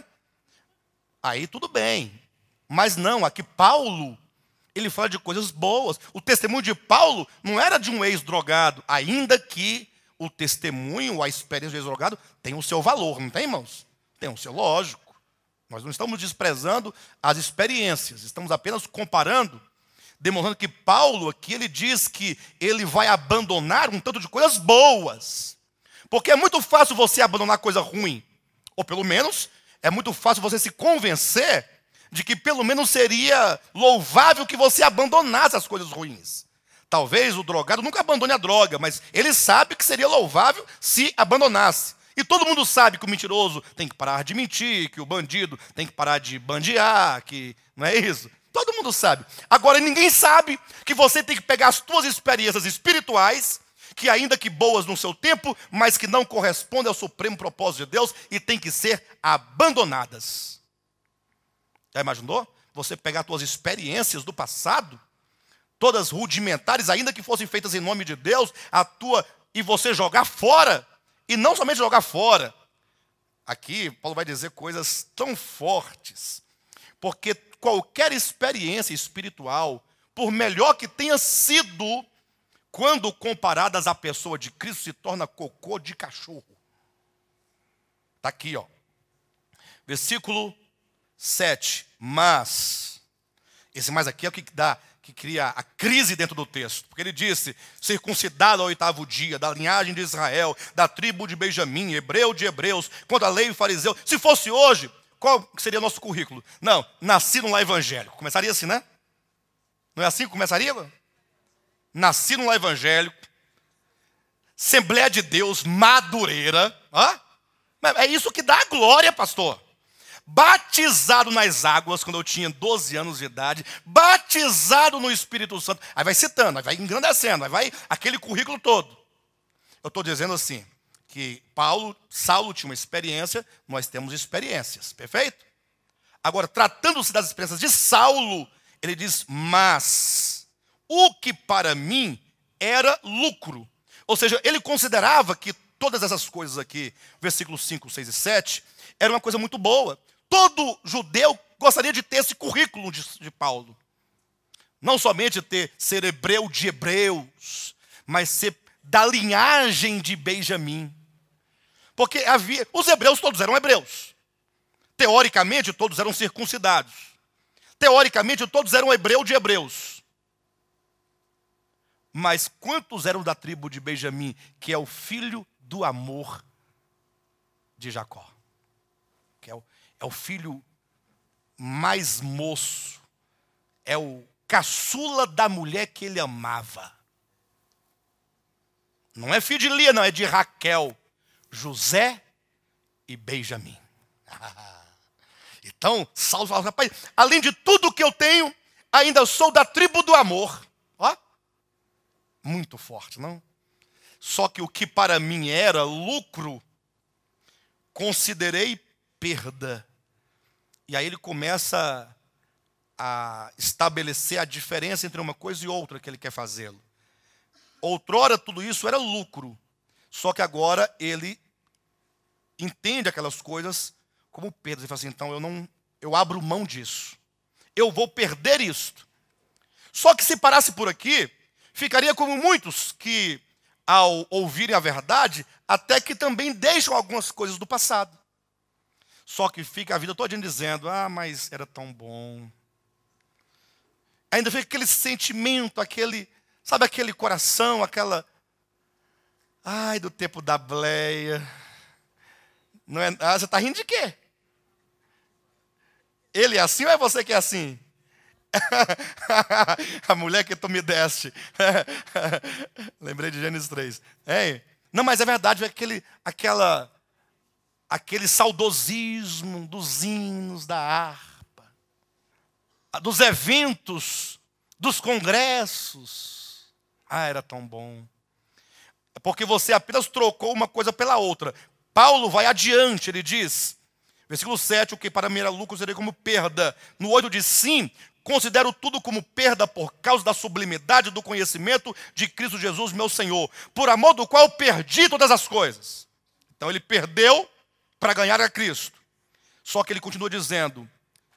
Aí tudo bem. Mas não, aqui Paulo, ele fala de coisas boas. O testemunho de Paulo não era de um ex-drogado, ainda que o testemunho, a experiência do ex-drogado tem o seu valor, não tem, irmãos? Tem o seu lógico. Nós não estamos desprezando as experiências, estamos apenas comparando, demonstrando que Paulo aqui, ele diz que ele vai abandonar um tanto de coisas boas. Porque é muito fácil você abandonar coisa ruim, ou pelo menos, é muito fácil você se convencer de que pelo menos seria louvável que você abandonasse as coisas ruins. Talvez o drogado nunca abandone a droga, mas ele sabe que seria louvável se abandonasse. E todo mundo sabe que o mentiroso tem que parar de mentir, que o bandido tem que parar de bandear, que não é isso? Todo mundo sabe. Agora, ninguém sabe que você tem que pegar as suas experiências espirituais, que ainda que boas no seu tempo, mas que não correspondem ao supremo propósito de Deus e tem que ser abandonadas. Já imaginou? Você pegar as suas experiências do passado, todas rudimentares, ainda que fossem feitas em nome de Deus, e você jogar fora. E não somente jogar fora. Aqui, Paulo vai dizer coisas tão fortes. Porque qualquer experiência espiritual, por melhor que tenha sido, quando comparadas à pessoa de Cristo, se torna cocô de cachorro. Está aqui, ó. Versículo 7. Mas, esse mais aqui é o que dá, que cria a crise dentro do texto. Porque ele disse, circuncidado ao 8º dia, da linhagem de Israel, da tribo de Benjamim, hebreu de hebreus, quanto à lei e fariseu. Se fosse hoje, qual seria o nosso currículo? Não, nasci num lar evangélico. Começaria assim, né? Não é assim que começaria? Nasci num lar evangélico, Assembleia de Deus, Madureira. É isso que dá a glória, pastor. Batizado nas águas quando eu tinha 12 anos de idade, batizado no Espírito Santo. Aí vai citando, aí vai engrandecendo, aí vai aquele currículo todo. Eu estou dizendo assim, que Saulo tinha uma experiência, nós temos experiências, perfeito? Agora, tratando-se das experiências de Saulo, ele diz, mas o que para mim era lucro. Ou seja, ele considerava que todas essas coisas aqui, versículos 5, 6 e 7, era uma coisa muito boa. Todo judeu gostaria de ter esse currículo de Paulo. Não somente ser hebreu de hebreus, mas ser da linhagem de Benjamim. Porque os hebreus todos eram hebreus. Teoricamente, todos eram circuncidados. Teoricamente, todos eram hebreus de hebreus. Mas quantos eram da tribo de Benjamim, que é o filho do amor de Jacó? Que é o filho mais moço. É o caçula da mulher que ele amava. Não é filho de Lia, não, é de Raquel, José e Benjamim. Então, Saulo fala, rapaz, além de tudo que eu tenho, ainda sou da tribo do amor. Muito forte, não? Só que o que para mim era lucro, considerei perda. E aí ele começa a estabelecer a diferença entre uma coisa e outra que ele quer fazê-lo. Outrora tudo isso era lucro, só que agora ele entende aquelas coisas como perdas. Ele fala assim, então eu abro mão disso. Eu vou perder isto. Só que se parasse por aqui, ficaria como muitos que, ao ouvirem a verdade, até que também deixam algumas coisas do passado. Só que fica a vida toda dizendo, mas era tão bom. Ainda fica aquele sentimento, sabe aquele coração, do tempo da bleia. Não é, você está rindo de quê? Ele é assim ou é você que é assim? A mulher que tu me deste. Lembrei de Gênesis 3. Não, mas é verdade, aquele saudosismo dos hinos, da harpa, dos eventos, dos congressos. Era tão bom. É porque você apenas trocou uma coisa pela outra. Paulo vai adiante, ele diz, versículo 7, o que para mim era lucro seria como perda. No 8 diz, sim, considero tudo como perda por causa da sublimidade do conhecimento de Cristo Jesus, meu Senhor, por amor do qual perdi todas as coisas. Então ele perdeu para ganhar a Cristo. Só que ele continua dizendo,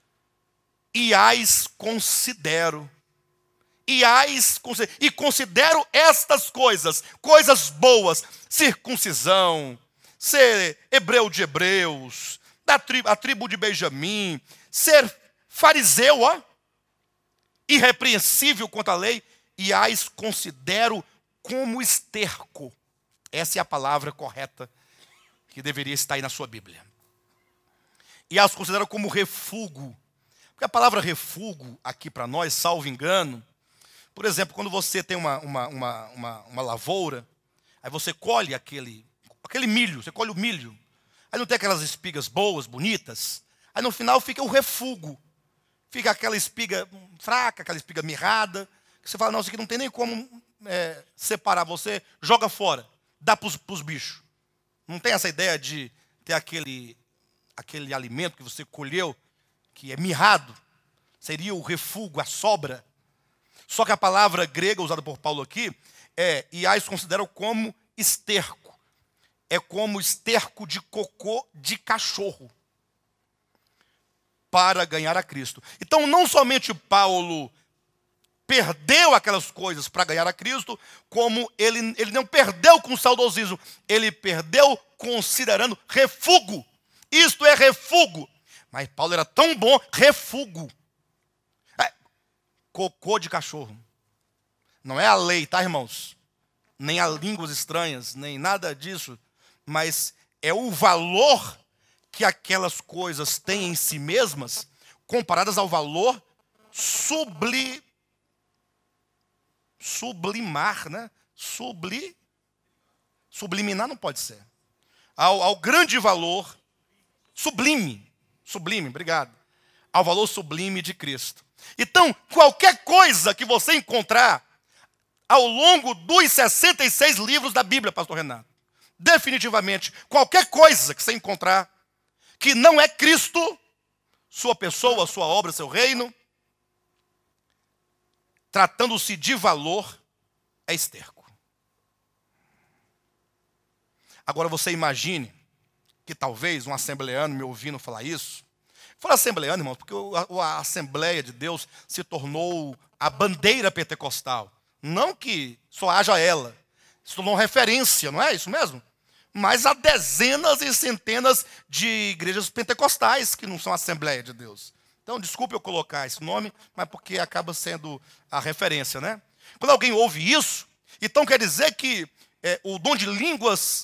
considero, e considero estas coisas boas, circuncisão, ser hebreu de hebreus, a tribo de Benjamim, ser fariseu, irrepreensível quanto à lei, e considero como esterco. Essa é a palavra correta que deveria estar aí na sua Bíblia. E as considero como refúgio. Porque a palavra refúgio, aqui para nós, salvo engano, por exemplo, quando você tem uma lavoura, aí você colhe aquele milho, você colhe o milho, aí não tem aquelas espigas boas, bonitas, aí no final fica o refúgio. Fica aquela espiga fraca, aquela espiga mirrada, que você fala, não, isso aqui não tem nem como separar, você joga fora, dá para os bichos. Não tem essa ideia de ter aquele alimento que você colheu, que é mirrado, seria o refúgio, a sobra. Só que a palavra grega usada por Paulo aqui consideram como esterco. É como esterco de cocô de cachorro para ganhar a Cristo. Então, não somente Paulo perdeu aquelas coisas para ganhar a Cristo, como ele não perdeu com saudosismo, ele perdeu considerando refúgio Isto é refúgio. Mas Paulo era tão bom, refúgio. Cocô de cachorro. Não é a lei, tá, irmãos? Nem a línguas estranhas, nem nada disso. Mas é o valor que aquelas coisas têm em si mesmas, comparadas ao valor sublimar, né? Subliminar não pode ser. Ao grande valor, sublime, obrigado. Ao valor sublime de Cristo. Então, qualquer coisa que você encontrar ao longo dos 66 livros da Bíblia, pastor Renato, definitivamente, qualquer coisa que você encontrar que não é Cristo, sua pessoa, sua obra, seu reino, tratando-se de valor, é esterco. Agora você imagine que talvez um assembleano me ouvindo falar isso, fala assembleano, irmão, porque a Assembleia de Deus se tornou a bandeira pentecostal. Não que só haja ela, se tornou referência, não é isso mesmo? Mas há dezenas e centenas de igrejas pentecostais que não são Assembleia de Deus. Então, desculpe eu colocar esse nome, mas porque acaba sendo a referência, né? Quando alguém ouve isso, então quer dizer que o dom de línguas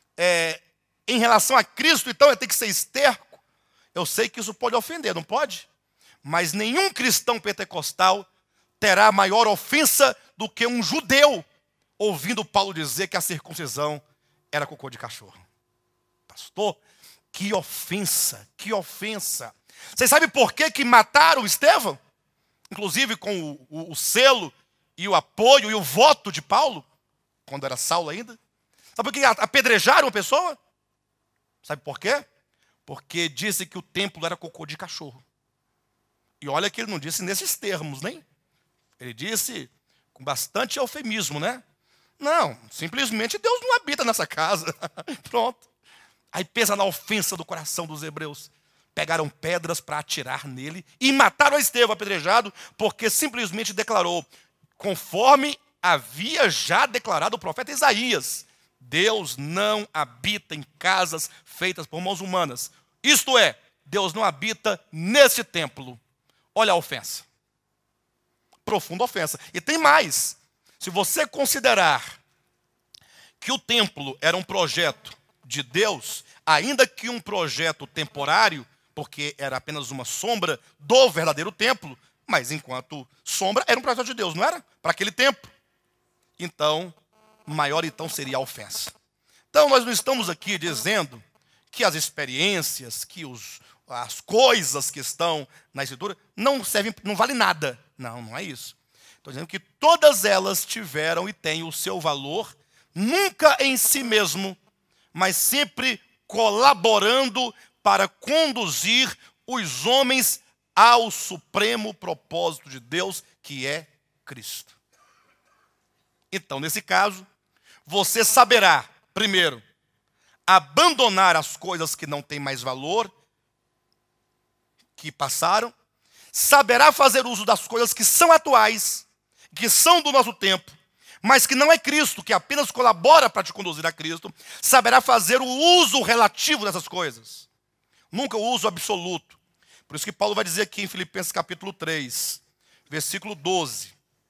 em relação a Cristo, então, tem que ser esterco. Eu sei que isso pode ofender, não pode? Mas nenhum cristão pentecostal terá maior ofensa do que um judeu ouvindo Paulo dizer que a circuncisão era cocô de cachorro. Pastor, que ofensa, que ofensa. Vocês sabem por que mataram Estevão? Inclusive com o selo e o apoio e o voto de Paulo, quando era Saulo ainda. Sabe por que apedrejaram a pessoa? Sabe por quê? Porque disse que o templo era cocô de cachorro. E olha que ele não disse nesses termos, nem. Ele disse com bastante eufemismo, né? Não, simplesmente Deus não habita nessa casa. Pronto. Aí pensa na ofensa do coração dos hebreus. Pegaram pedras para atirar nele e mataram a Estevão apedrejado, porque simplesmente declarou, conforme havia já declarado o profeta Isaías, Deus não habita em casas feitas por mãos humanas. Isto é, Deus não habita nesse templo. Olha a ofensa. Profunda ofensa. E tem mais. Se você considerar que o templo era um projeto de Deus, ainda que um projeto temporário, porque era apenas uma sombra do verdadeiro templo, mas enquanto sombra era um projeto de Deus, não era? Para aquele tempo. Então, maior então seria a ofensa. Então nós não estamos aqui dizendo que as experiências, que as coisas que estão na Escritura não servem, não valem nada. Não, não é isso. Estou dizendo que todas elas tiveram e têm o seu valor, nunca em si mesmo, mas sempre colaborando para conduzir os homens ao supremo propósito de Deus, que é Cristo. Então, nesse caso, você saberá, primeiro, abandonar as coisas que não têm mais valor, que passaram, saberá fazer uso das coisas que são atuais, que são do nosso tempo, mas que não é Cristo, que apenas colabora para te conduzir a Cristo, saberá fazer o uso relativo dessas coisas, nunca o uso absoluto. Por isso que Paulo vai dizer aqui em Filipenses capítulo 3, versículo 12,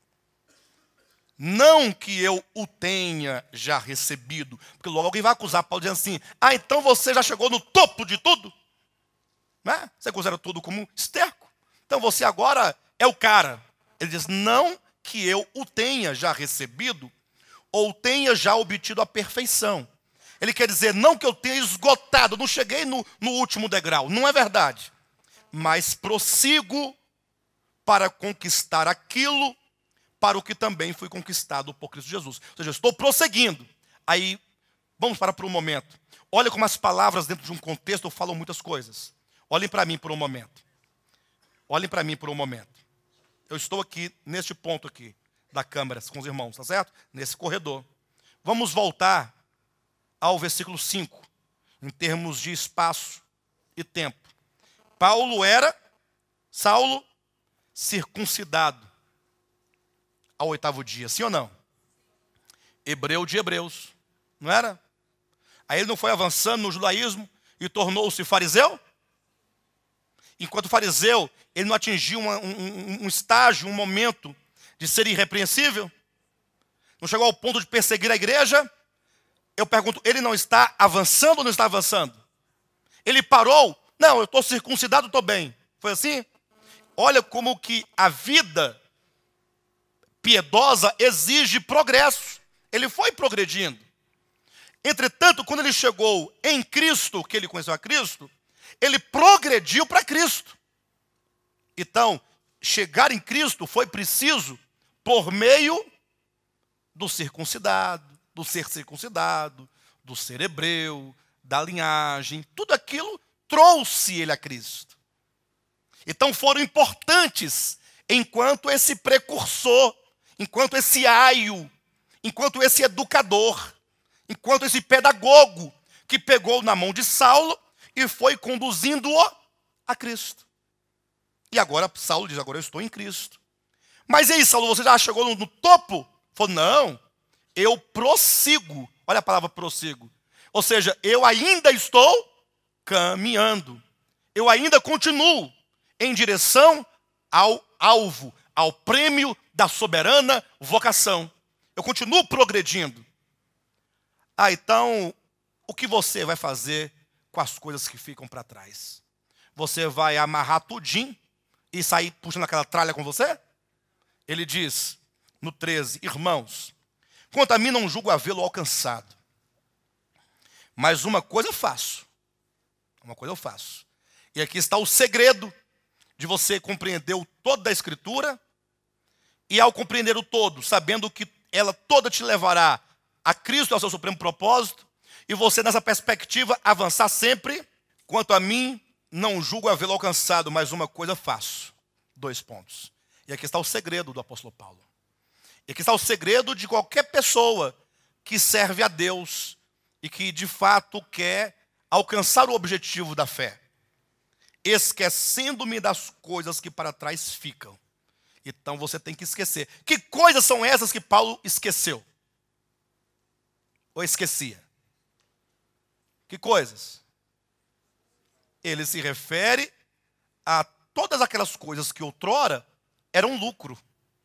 não que eu o tenha já recebido, porque logo alguém vai acusar Paulo dizendo assim, então você já chegou no topo de tudo? Né? Você considera tudo como esterco, então você agora é o cara. Ele diz, não que eu o tenha já recebido, ou tenha já obtido a perfeição. Ele quer dizer, não que eu tenha esgotado, não cheguei no último degrau, não é verdade. Mas prossigo para conquistar aquilo para o que também fui conquistado por Cristo Jesus. Ou seja, eu estou prosseguindo. Aí, vamos parar por um momento. Olha como as palavras dentro de um contexto falam muitas coisas. Olhem para mim por um momento. Olhem para mim por um momento. Eu estou aqui, neste ponto aqui, da câmara, com os irmãos, tá certo? Nesse corredor. Vamos voltar ao versículo 5, em termos de espaço e tempo. Saulo, circuncidado ao 8º dia, sim ou não? Hebreu de hebreus, não era? Aí ele não foi avançando no judaísmo, e tornou-se fariseu? Enquanto fariseu, ele não atingiu um estágio, um momento de ser irrepreensível? Não chegou ao ponto de perseguir a igreja? Eu pergunto, ele não está avançando ou não está avançando? Ele parou? Não, eu estou circuncidado, estou bem. Foi assim? Olha como que a vida piedosa exige progresso. Ele foi progredindo. Entretanto, quando ele chegou em Cristo, que ele conheceu a Cristo, ele progrediu para Cristo. Então, chegar em Cristo foi preciso por meio do circuncidado, do ser circuncidado, do ser hebreu, da linhagem. Tudo aquilo trouxe ele a Cristo. Então foram importantes enquanto esse precursor, enquanto esse aio, enquanto esse educador, enquanto esse pedagogo que pegou na mão de Saulo e foi conduzindo-o a Cristo. E agora Saulo diz, agora eu estou em Cristo. Mas e aí, Saulo, você já chegou no topo? Falou, não, eu prossigo. Olha a palavra prossigo. Ou seja, eu ainda estou caminhando. Eu ainda continuo em direção ao alvo, ao prêmio da soberana vocação. Eu continuo progredindo. Então, o que você vai fazer com as coisas que ficam para trás? Você vai amarrar tudinho e sair puxando aquela tralha com você? Ele diz, no 13, irmãos, quanto a mim não julgo havê-lo alcançado. Mas uma coisa eu faço. E aqui está o segredo de você compreender o todo da Escritura, e ao compreender o todo, sabendo que ela toda te levará a Cristo, ao seu supremo propósito, e você nessa perspectiva avançar sempre. Quanto a mim, não julgo havê-lo alcançado, mas uma coisa faço. 2 pontos. E aqui está o segredo do apóstolo Paulo. E aqui está o segredo de qualquer pessoa que serve a Deus e que de fato quer alcançar o objetivo da fé. Esquecendo-me das coisas que para trás ficam. Então você tem que esquecer. Que coisas são essas que Paulo esqueceu? Ou esquecia? Que coisas? Ele se refere a todas aquelas coisas que outrora eram lucro.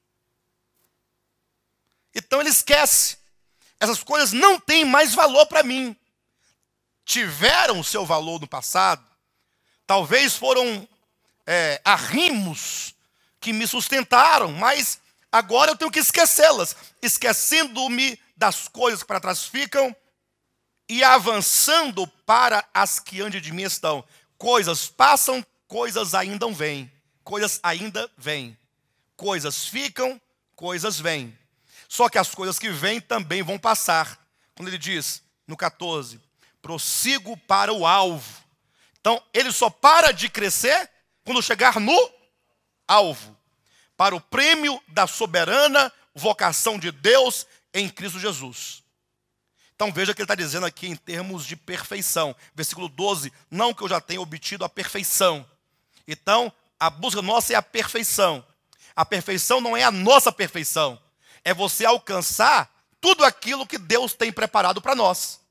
Então ele esquece. Essas coisas não têm mais valor para mim. Tiveram o seu valor no passado. Talvez foram arrimos que me sustentaram, mas agora eu tenho que esquecê-las. Esquecendo-me das coisas que para trás ficam e avançando para as que ante de mim estão. Coisas passam, coisas ainda vêm. Coisas ainda vêm. Coisas ficam, coisas vêm. Só que as coisas que vêm também vão passar. Quando ele diz, no 14, prossigo para o alvo. Então, ele só para de crescer quando chegar no alvo. Para o prêmio da soberana vocação de Deus em Cristo Jesus. Então, veja que ele está dizendo aqui em termos de perfeição. Versículo 12, não que eu já tenha obtido a perfeição. Então, a busca nossa é a perfeição. A perfeição não é a nossa perfeição. É você alcançar tudo aquilo que Deus tem preparado para nós.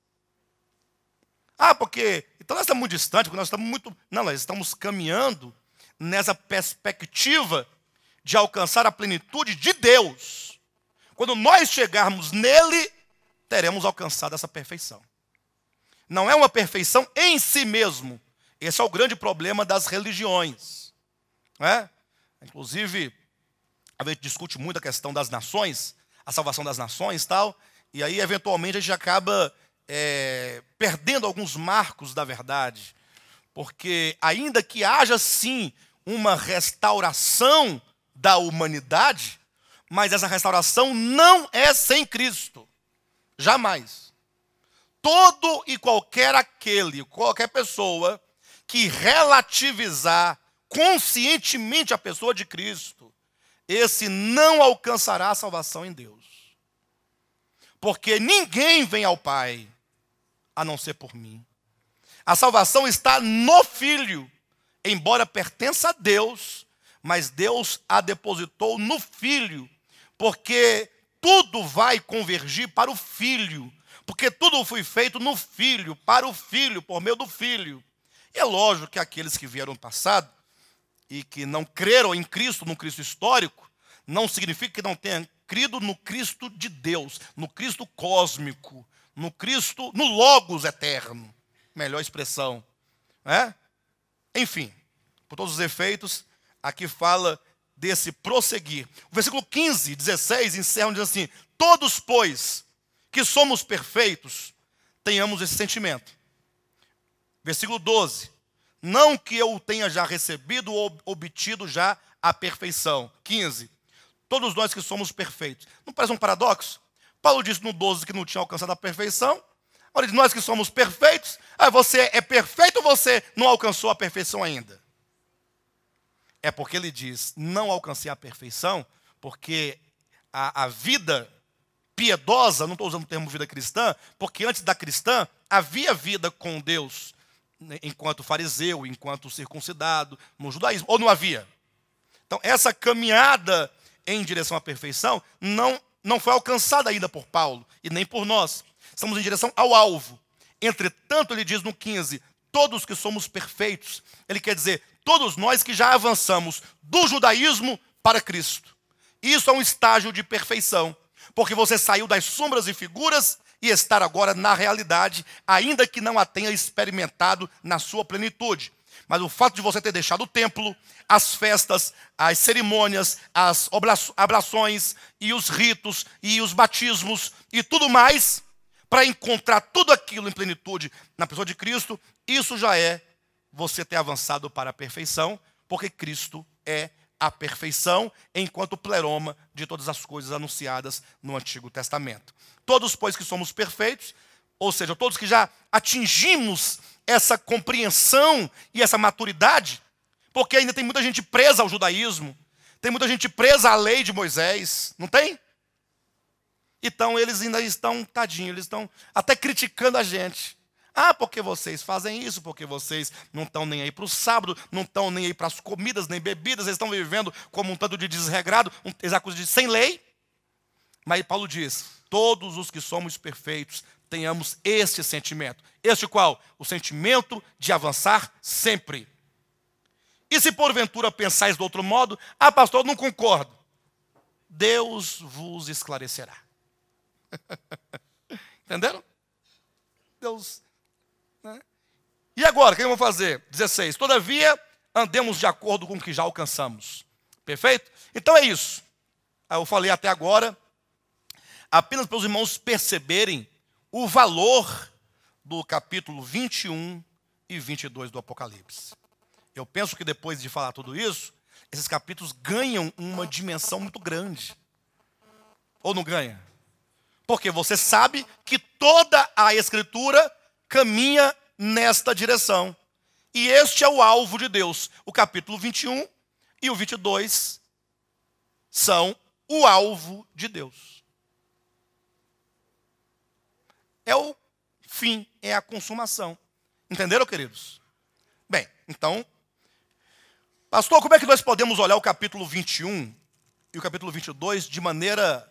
Porque então nós estamos muito distantes, porque nós estamos muito... Não, nós estamos caminhando nessa perspectiva de alcançar a plenitude de Deus. Quando nós chegarmos nele, teremos alcançado essa perfeição. Não é uma perfeição em si mesmo. Esse é o grande problema das religiões. Não é? Inclusive, a gente discute muito a questão das nações, a salvação das nações e tal, e aí, eventualmente, a gente acaba perdendo alguns marcos da verdade. Porque, ainda que haja, sim, uma restauração da humanidade, mas essa restauração não é sem Cristo. Jamais. Todo e qualquer pessoa que relativizar conscientemente a pessoa de Cristo, esse não alcançará a salvação em Deus. Porque ninguém vem ao Pai, a não ser por mim. A salvação está no Filho, embora pertença a Deus, mas Deus a depositou no Filho, porque tudo vai convergir para o Filho, Porque tudo foi feito no Filho, para o Filho, por meio do Filho. E é lógico que aqueles que vieram no passado e que não creram em Cristo, no Cristo histórico, não significa que não tenham crido no Cristo de Deus, no Cristo cósmico, no Cristo, no Logos eterno. Melhor expressão. Enfim, por todos os efeitos, aqui fala desse prosseguir. O versículo 15, 16, encerra dizendo assim: todos, pois, que somos perfeitos, tenhamos esse sentimento. Versículo 12, não que eu tenha já recebido ou obtido já a perfeição. 15, todos nós que somos perfeitos. Não parece um paradoxo? Paulo disse no 12 que não tinha alcançado a perfeição. Olha, nós que somos perfeitos, você é perfeito ou você não alcançou a perfeição ainda? É porque ele diz, não alcancei a perfeição, porque a vida piedosa, não estou usando o termo vida cristã, porque antes da cristã havia vida com Deus, enquanto fariseu, enquanto circuncidado, no judaísmo, ou não havia? Então, essa caminhada em direção à perfeição não foi alcançada ainda por Paulo, e nem por nós. Estamos em direção ao alvo. Entretanto, ele diz no 15, todos que somos perfeitos. Ele quer dizer, todos nós que já avançamos do judaísmo para Cristo. Isso é um estágio de perfeição, porque você saiu das sombras e figuras e está agora na realidade, ainda que não a tenha experimentado na sua plenitude. Mas o fato de você ter deixado o templo, as festas, as cerimônias, as oblações e os ritos e os batismos e tudo mais, para encontrar tudo aquilo em plenitude na pessoa de Cristo, isso já é você ter avançado para a perfeição, porque Cristo é a perfeição, enquanto pleroma de todas as coisas anunciadas no Antigo Testamento. Todos, pois, que somos perfeitos, ou seja, todos que já atingimos essa compreensão e essa maturidade, porque ainda tem muita gente presa ao judaísmo, tem muita gente presa à lei de Moisés, não tem? Então eles ainda estão, tadinhos, eles estão até criticando a gente. Porque vocês fazem isso, porque vocês não estão nem aí para o sábado, não estão nem aí para as comidas, nem bebidas, eles estão vivendo como um tanto de desregrado, eles acusam de sem lei. Mas Paulo diz, todos os que somos perfeitos, tenhamos este sentimento. Este qual? O sentimento de avançar sempre. E se porventura pensais do outro modo, pastor, eu não concordo. Deus vos esclarecerá. Entenderam? Deus. E agora, o que vamos fazer? 16. Todavia, andemos de acordo com o que já alcançamos. Perfeito? Então é isso. Eu falei até agora, apenas para os irmãos perceberem o valor do capítulo 21 e 22 do Apocalipse. Eu penso que depois de falar tudo isso, esses capítulos ganham uma dimensão muito grande. Ou não ganha? Porque você sabe que toda a Escritura caminha nesta direção. E este é o alvo de Deus. O capítulo 21 e o 22 são o alvo de Deus. É o fim, é a consumação. Entenderam, queridos? Bem, então, pastor, como é que nós podemos olhar o capítulo 21 e o capítulo 22 de maneira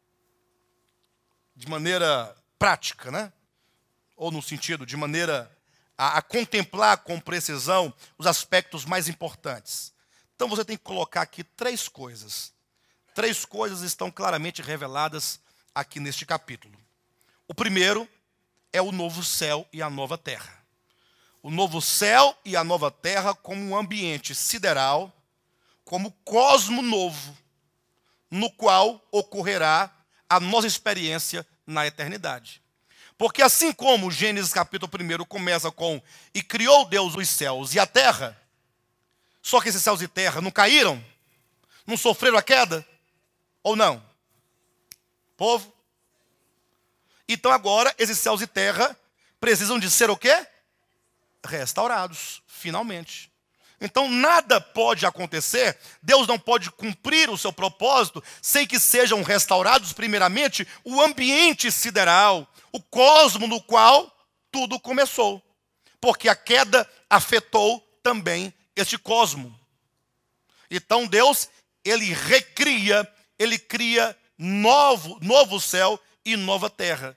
prática, né? Ou no sentido, de maneira a contemplar com precisão os aspectos mais importantes. Então você tem que colocar aqui três coisas. Três coisas estão claramente reveladas aqui neste capítulo. O primeiro é o novo céu e a nova terra. O novo céu e a nova terra como um ambiente sideral, como cosmo novo, no qual ocorrerá a nossa experiência na eternidade. Porque assim como Gênesis capítulo 1 começa com e criou Deus os céus e a terra, só que esses céus e terra não caíram, não sofreram a queda, ou não? Povo? Então agora esses céus e terra precisam de ser o quê? Restaurados, finalmente. Então nada pode acontecer, Deus não pode cumprir o seu propósito sem que sejam restaurados primeiramente o ambiente sideral, o cosmo no qual tudo começou. Porque a queda afetou também este cosmo. Então Deus, ele recria, ele cria novo céu e nova terra.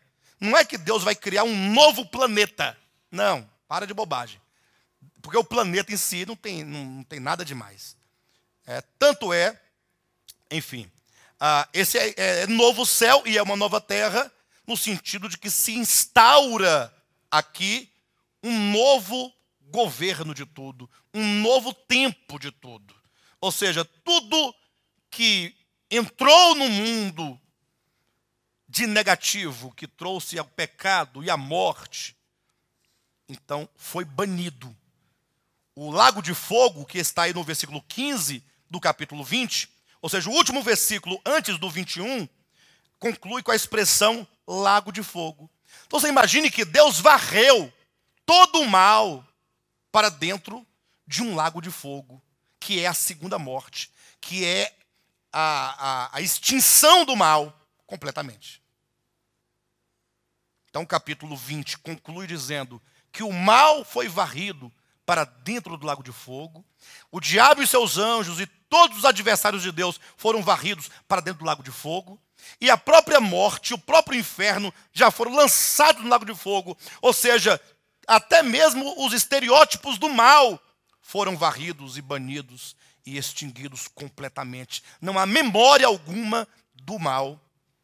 não é que Deus vai criar um novo planeta. Não, para de bobagem. Porque o planeta em si não tem nada demais. Tanto é, enfim, esse é novo céu e é uma nova terra, no sentido de que se instaura aqui um novo governo de tudo, um novo tempo de tudo. Ou seja, tudo que entrou no mundo de negativo, que trouxe o pecado e a morte, então foi banido. O lago de fogo, que está aí no versículo 15 do capítulo 20, ou seja, o último versículo antes do 21, conclui com a expressão lago de fogo. Então você imagine que Deus varreu todo o mal para dentro de um lago de fogo, que é a segunda morte, que é a extinção do mal completamente. Então o capítulo 20 conclui dizendo que o mal foi varrido para dentro do lago de fogo, o diabo e seus anjos e todos os adversários de Deus foram varridos para dentro do lago de fogo, e a própria morte, o próprio inferno já foram lançados no lago de fogo, ou seja, até mesmo os estereótipos do mal foram varridos e banidos e extinguidos completamente. Não há memória alguma do mal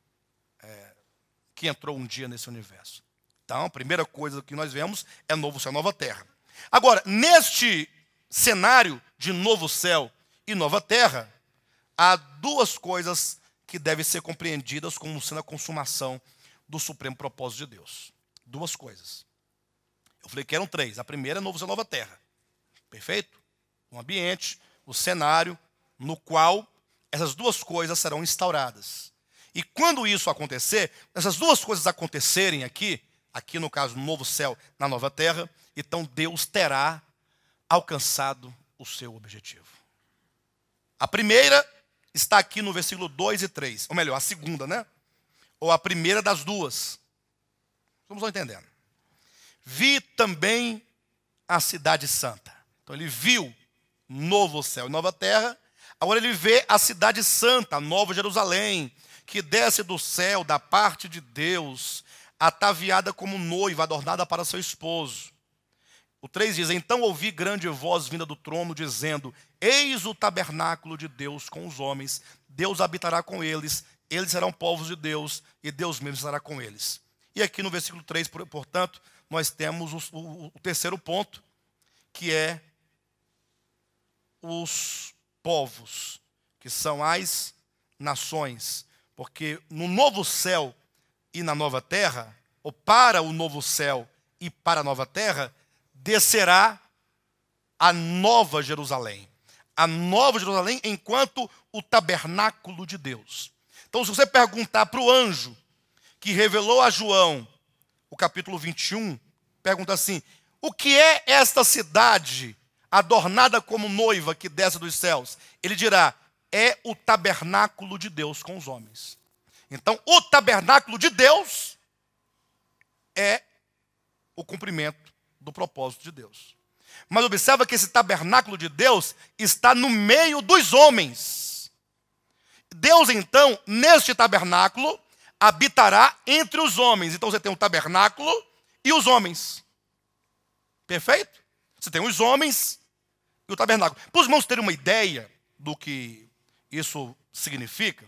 que entrou um dia nesse universo. Então, a primeira coisa que nós vemos é novo céu, nova terra. Agora, neste cenário de novo céu e nova terra, há duas coisas que devem ser compreendidas como sendo a consumação do supremo propósito de Deus. Duas coisas. Eu falei que eram três. A primeira é novo céu, nova terra. Perfeito? Um ambiente, o cenário no qual essas duas coisas serão instauradas. E quando isso acontecer, essas duas coisas acontecerem aqui no caso, no novo céu, na nova terra, então Deus terá alcançado o seu objetivo. A primeira está aqui no versículo 2 e 3. Ou melhor, a segunda, né? Ou a primeira das duas. Estamos entendendo. Vi também a cidade santa. Então ele viu novo céu e nova terra. Agora ele vê a cidade santa, a nova Jerusalém, que desce do céu, da parte de Deus, ataviada como noiva, adornada para seu esposo. O 3 diz, então ouvi grande voz vinda do trono, dizendo, eis o tabernáculo de Deus com os homens, Deus habitará com eles, eles serão povos de Deus, e Deus mesmo estará com eles. E aqui no versículo 3, portanto, nós temos o terceiro ponto, que é os povos, que são as nações, porque no novo céu e na nova terra, ou para o novo céu e para a nova terra, descerá a nova Jerusalém. A nova Jerusalém enquanto o tabernáculo de Deus. Então, se você perguntar para o anjo que revelou a João o capítulo 21, pergunta assim, o que é esta cidade adornada como noiva que desce dos céus? Ele dirá, é o tabernáculo de Deus com os homens. Então, o tabernáculo de Deus é o cumprimento do propósito de Deus. Mas observa que esse tabernáculo de Deus está no meio dos homens. Deus, então, neste tabernáculo, habitará entre os homens. Então, você tem o tabernáculo e os homens. Perfeito? Você tem os homens e o tabernáculo. Para os irmãos terem uma ideia do que isso significa,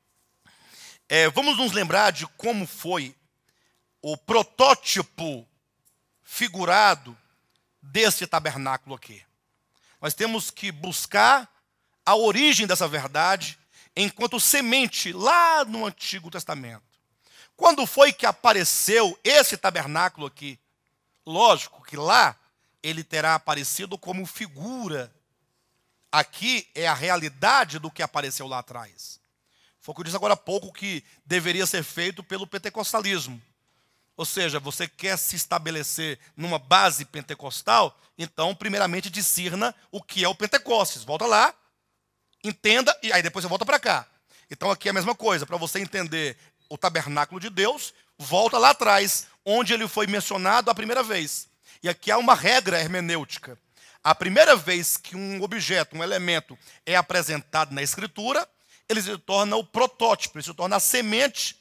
vamos nos lembrar de como foi o protótipo figurado desse tabernáculo aqui. Nós temos que buscar a origem dessa verdade enquanto semente lá no Antigo Testamento. Quando foi que apareceu esse tabernáculo aqui? Lógico que lá ele terá aparecido como figura. Aqui é a realidade do que apareceu lá atrás. Foi o que eu disse agora há pouco que deveria ser feito pelo pentecostalismo. Ou seja, você quer se estabelecer numa base pentecostal, então primeiramente discirna o que é o Pentecostes. Volta lá, entenda e aí depois você volta para cá. Então aqui é a mesma coisa, para você entender o tabernáculo de Deus, volta lá atrás, onde ele foi mencionado a primeira vez. E aqui há uma regra hermenêutica. A primeira vez que um objeto, um elemento é apresentado na Escritura, ele se torna o protótipo, ele se torna a semente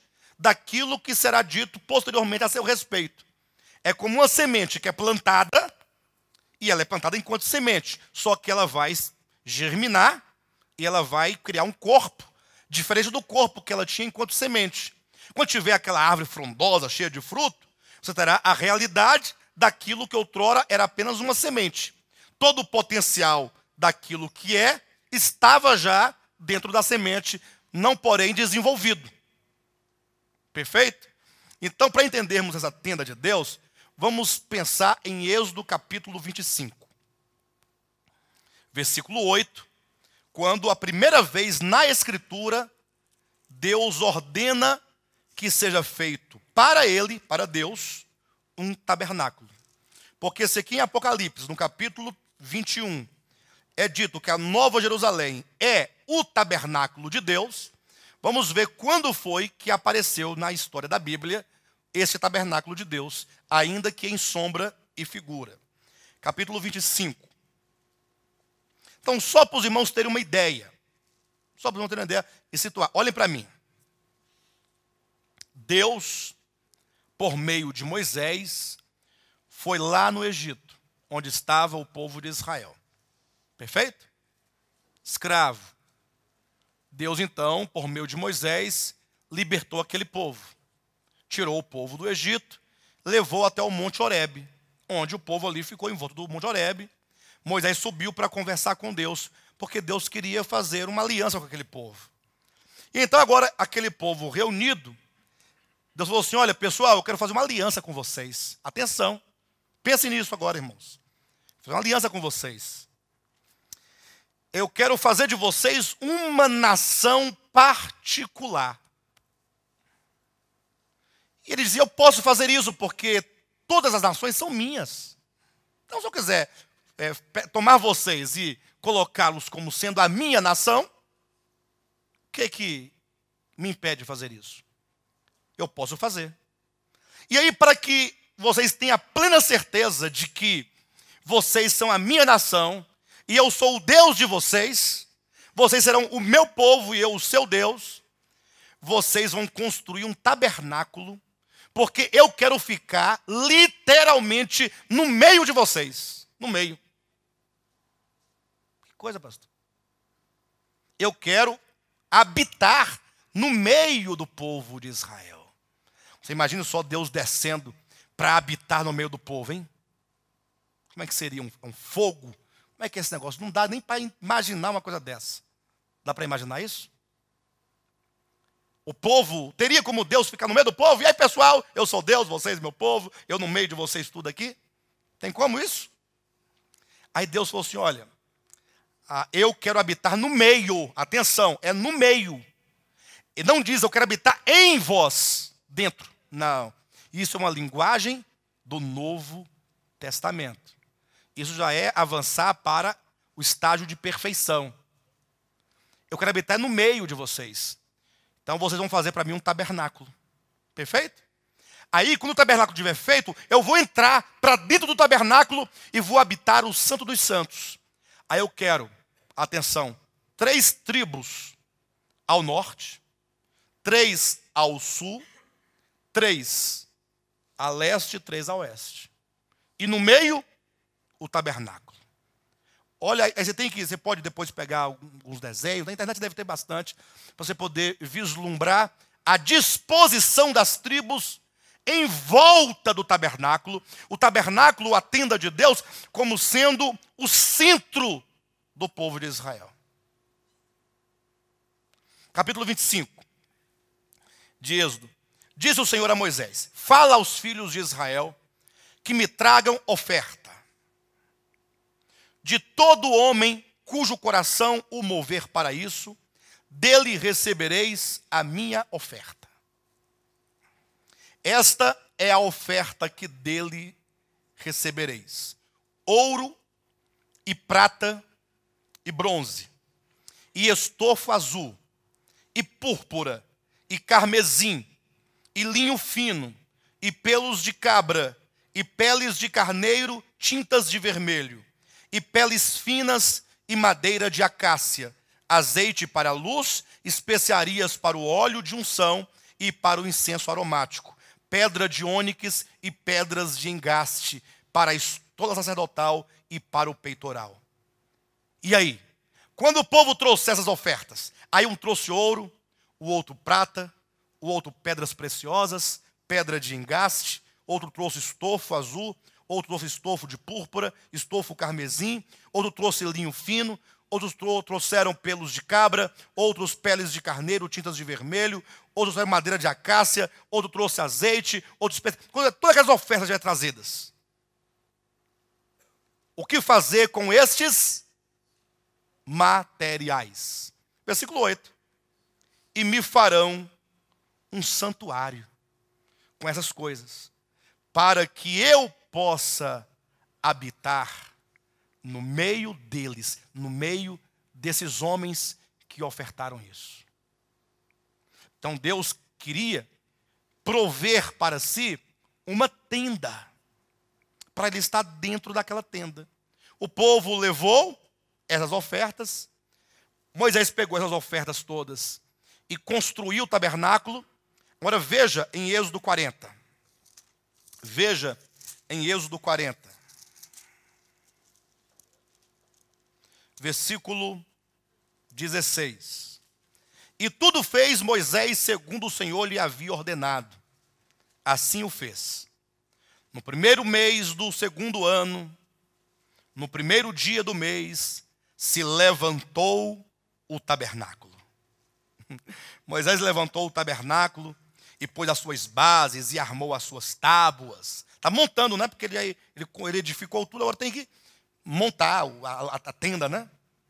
daquilo que será dito posteriormente a seu respeito. É como uma semente que é plantada, e ela é plantada enquanto semente, só que ela vai germinar e ela vai criar um corpo, diferente do corpo que ela tinha enquanto semente. Quando tiver aquela árvore frondosa, cheia de fruto, você terá a realidade daquilo que outrora era apenas uma semente. Todo o potencial daquilo que estava já dentro da semente, não porém desenvolvido. Perfeito? Então, para entendermos essa tenda de Deus, vamos pensar em Êxodo capítulo 25. Versículo 8, quando a primeira vez na Escritura, Deus ordena que seja feito para ele, para Deus, um tabernáculo. Porque se aqui em Apocalipse, no capítulo 21, é dito que a Nova Jerusalém é o tabernáculo de Deus, vamos ver quando foi que apareceu na história da Bíblia esse tabernáculo de Deus, ainda que em sombra e figura. Capítulo 25. Então, só para os irmãos terem uma ideia, e situar, olhem para mim. Deus, por meio de Moisés, foi lá no Egito, onde estava o povo de Israel. Perfeito? Escravo. Deus, então, por meio de Moisés, libertou aquele povo. Tirou o povo do Egito, levou até o Monte Horebe, onde o povo ali ficou em volta do Monte Horebe. Moisés subiu para conversar com Deus, porque Deus queria fazer uma aliança com aquele povo. E então agora, aquele povo reunido, Deus falou assim, olha pessoal, eu quero fazer uma aliança com vocês. Atenção, pensem nisso agora, irmãos. Vou fazer uma aliança com vocês. Eu quero fazer de vocês uma nação particular. E ele dizia, eu posso fazer isso porque todas as nações são minhas. Então, se eu quiser tomar vocês e colocá-los como sendo a minha nação, o que me impede de fazer isso? Eu posso fazer. E aí, para que vocês tenham a plena certeza de que vocês são a minha nação, e eu sou o Deus de vocês, vocês serão o meu povo e eu o seu Deus, vocês vão construir um tabernáculo, porque eu quero ficar literalmente no meio de vocês. No meio. Que coisa, pastor. Eu quero habitar no meio do povo de Israel. Você imagina só Deus descendo para habitar no meio do povo, hein? Como é que seria um fogo? Como é que é esse negócio? Não dá nem para imaginar uma coisa dessa. Dá para imaginar isso? O povo, teria como Deus ficar no meio do povo? E aí, pessoal, eu sou Deus, vocês meu povo, eu no meio de vocês tudo aqui? Tem como isso? Aí Deus falou assim, olha, eu quero habitar no meio, atenção, é no meio. E não diz, eu quero habitar em vós, dentro. Não, isso é uma linguagem do Novo Testamento. Isso já é avançar para o estágio de perfeição. Eu quero habitar no meio de vocês. Então vocês vão fazer para mim um tabernáculo. Perfeito? Aí, quando o tabernáculo estiver feito, eu vou entrar para dentro do tabernáculo e vou habitar o Santo dos Santos. Aí eu quero, atenção, 3 tribos ao norte, 3 ao sul, 3 a leste e 3 a oeste. E no meio, o tabernáculo. Olha, aí você pode depois pegar alguns desenhos, na internet deve ter bastante, para você poder vislumbrar a disposição das tribos em volta do tabernáculo. O tabernáculo, a tenda de Deus, como sendo o centro do povo de Israel. Capítulo 25 de Êxodo. Diz o Senhor a Moisés, fala aos filhos de Israel que me tragam oferta. De todo homem cujo coração o mover para isso, dele recebereis a minha oferta. Esta é a oferta que dele recebereis: ouro e prata e bronze, e estofo azul, e púrpura, e carmesim, e linho fino, e pelos de cabra, e peles de carneiro tintas de vermelho, e peles finas e madeira de acácia, azeite para a luz, especiarias para o óleo de unção e para o incenso aromático, pedra de ônix e pedras de engaste para a estola sacerdotal e para o peitoral. E aí? Quando o povo trouxe essas ofertas, aí um trouxe ouro, o outro prata, o outro pedras preciosas, pedra de engaste, outro trouxe estofo azul, outro trouxe estofo de púrpura, estofo carmesim, outro trouxe linho fino, outros trouxeram pelos de cabra, outros peles de carneiro, tintas de vermelho, outros trouxeram madeira de acácia, outro trouxe azeite, outros... Todas aquelas ofertas já trazidas. O que fazer com estes materiais? Versículo 8. E me farão um santuário com essas coisas, para que eu possa habitar no meio deles, no meio desses homens que ofertaram isso. Então Deus queria prover para si uma tenda, para ele estar dentro daquela tenda. O povo levou essas ofertas, Moisés pegou essas ofertas todas e construiu o tabernáculo. Agora veja em Êxodo 40. Veja em Êxodo 40. Versículo 16. E tudo fez Moisés segundo o Senhor lhe havia ordenado. Assim o fez. No primeiro mês do segundo ano, no primeiro dia do mês, se levantou o tabernáculo. Moisés levantou o tabernáculo e pôs as suas bases e armou as suas tábuas. Está montando, né? Porque ele edificou tudo, agora tem que montar a tenda, né?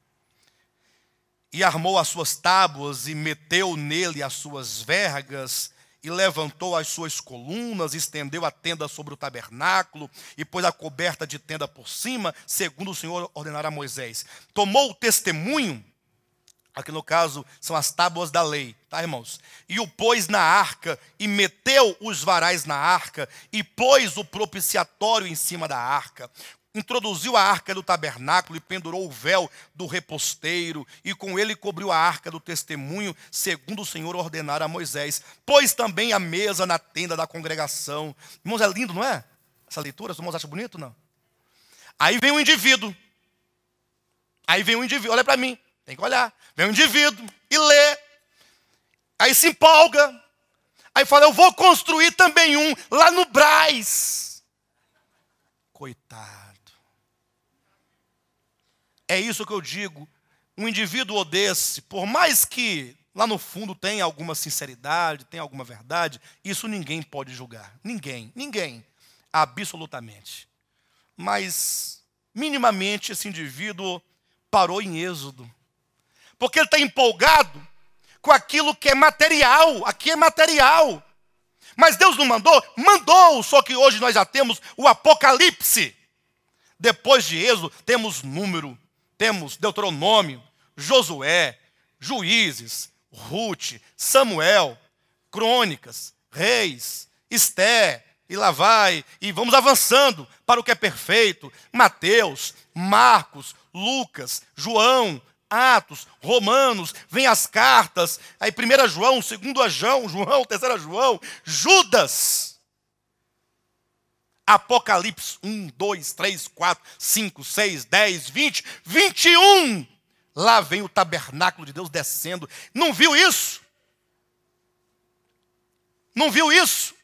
E armou as suas tábuas e meteu nele as suas vergas e levantou as suas colunas, estendeu a tenda sobre o tabernáculo e pôs a coberta de tenda por cima, segundo o Senhor ordenara a Moisés. Tomou o testemunho, aqui no caso são as tábuas da lei, tá, irmãos? E o pôs na arca e meteu os varais na arca e pôs o propiciatório em cima da arca. Introduziu a arca do tabernáculo e pendurou o véu do reposteiro, e com ele cobriu a arca do testemunho, segundo o Senhor ordenara a Moisés. Pôs também a mesa na tenda da congregação. Irmãos, é lindo, não é? Essa leitura, os irmãos acham bonito, não? Aí vem um indivíduo. Olha para mim, tem que olhar. Vem um indivíduo e lê. Aí se empolga. Aí fala, eu vou construir também um lá no Brás. Coitado. É isso que eu digo, um indivíduo desse, por mais que lá no fundo tenha alguma sinceridade, tenha alguma verdade, isso ninguém pode julgar. Ninguém, absolutamente. Mas, minimamente, esse indivíduo parou em Êxodo. Porque ele está empolgado com aquilo que é material. Aqui é material. Mas Deus não mandou? Mandou, só que hoje nós já temos o Apocalipse. Depois de Êxodo, temos Número, temos Deuteronômio, Josué, Juízes, Rute, Samuel, Crônicas, Reis, Esté, e lá vai, e vamos avançando para o que é perfeito. Mateus, Marcos, Lucas, João, Atos, Romanos, vem as cartas, aí 1 João, 2 João, 3 João, Judas. Apocalipse 1, 2, 3, 4, 5, 6, 10, 20, 21. Lá vem o tabernáculo de Deus descendo. Não viu isso? Não viu isso?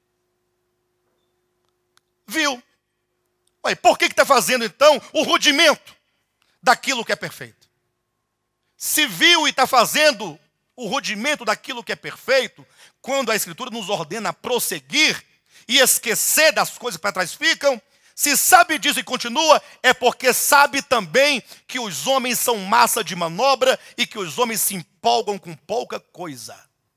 Viu. Ué, por que está fazendo então o rudimento daquilo que é perfeito? Se viu e está fazendo o rudimento daquilo que é perfeito, quando a Escritura nos ordena prosseguir e esquecer das coisas que para trás ficam, se sabe disso e continua, é porque sabe também que os homens são massa de manobra e que os homens se empolgam com pouca coisa.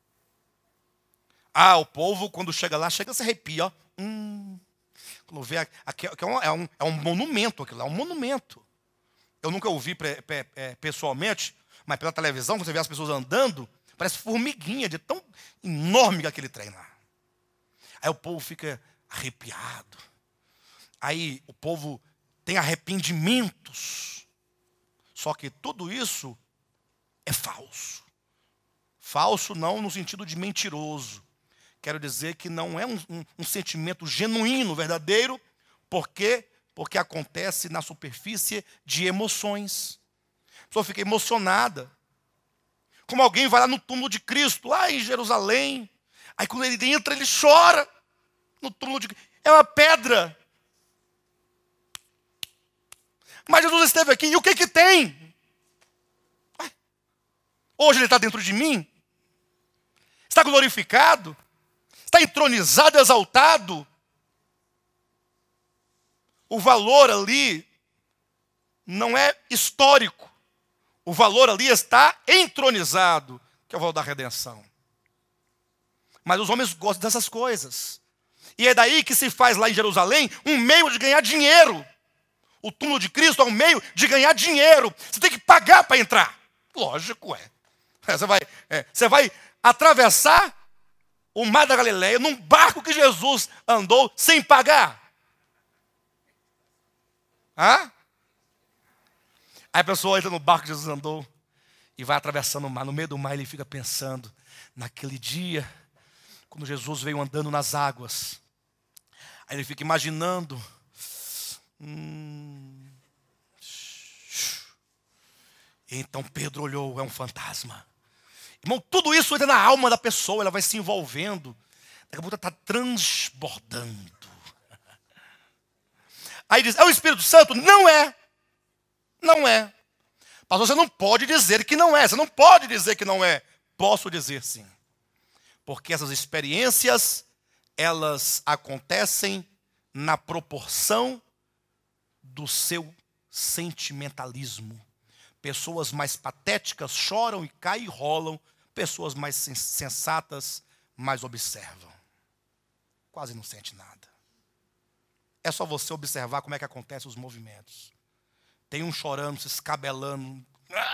Ah, o povo quando chega lá, chega a se arrepia, ó. Quando vê, aqui, é um monumento, aquilo é um monumento. Eu nunca ouvi pessoalmente, mas pela televisão, quando você vê as pessoas andando, parece formiguinha de tão enorme que aquele trem lá. Aí o povo fica arrepiado. Aí o povo tem arrependimentos. Só que tudo isso é falso. Falso não no sentido de mentiroso, quero dizer que não é um sentimento genuíno, verdadeiro. Por quê? Porque acontece na superfície de emoções. A pessoa fica emocionada. Como alguém vai lá no túmulo de Cristo, lá em Jerusalém. Aí quando ele entra, ele chora no túmulo de Cristo. É uma pedra. Mas Jesus esteve aqui, e o que que tem? Hoje ele está dentro de mim? Está glorificado? Está entronizado, exaltado? O valor ali não é histórico. O valor ali está entronizado, que é o valor da redenção. Mas os homens gostam dessas coisas. E é daí que se faz lá em Jerusalém um meio de ganhar dinheiro. O túmulo de Cristo é um meio de ganhar dinheiro. Você tem que pagar para entrar. Lógico, é. Você vai atravessar o mar da Galileia num barco que Jesus andou sem pagar. Hã? Aí a pessoa entra no barco que Jesus andou e vai atravessando o mar. No meio do mar ele fica pensando naquele dia, quando Jesus veio andando nas águas. Aí ele fica imaginando. Então Pedro olhou, é um fantasma. Irmão, tudo isso entra na alma da pessoa, ela vai se envolvendo. Daqui a pouco está transbordando. Aí diz, é o Espírito Santo? Não é. Não é. Pastor, você não pode dizer que não é. Você não pode dizer que não é. Posso dizer sim. Porque essas experiências, elas acontecem na proporção do seu sentimentalismo. Pessoas mais patéticas choram e caem e rolam. Pessoas mais sensatas mais observam. Quase não sente nada. É só você observar como é que acontecem os movimentos. Tem um chorando, se escabelando.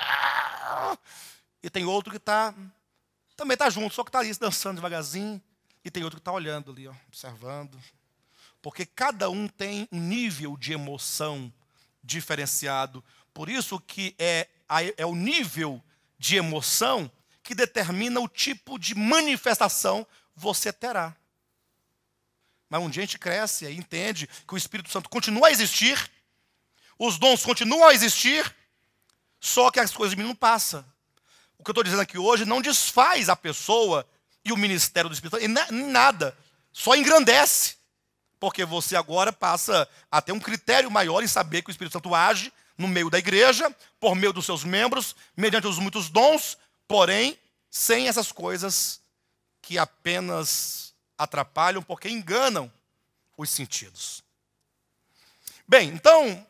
E tem outro que também está junto, só que está ali dançando devagarzinho. E tem outro que está olhando ali, observando. Porque cada um tem um nível de emoção diferenciado. Por isso que é o nível de emoção que determina o tipo de manifestação você terá. Mas um dia a gente cresce e entende que o Espírito Santo continua a existir, os dons continuam a existir, só que as coisas de mim não passam. O que eu estou dizendo aqui hoje não desfaz a pessoa e o ministério do Espírito Santo, em nada, só engrandece. Porque você agora passa a ter um critério maior em saber que o Espírito Santo age no meio da igreja, por meio dos seus membros, mediante os muitos dons, porém, sem essas coisas que apenas atrapalham, porque enganam os sentidos. Bem, então,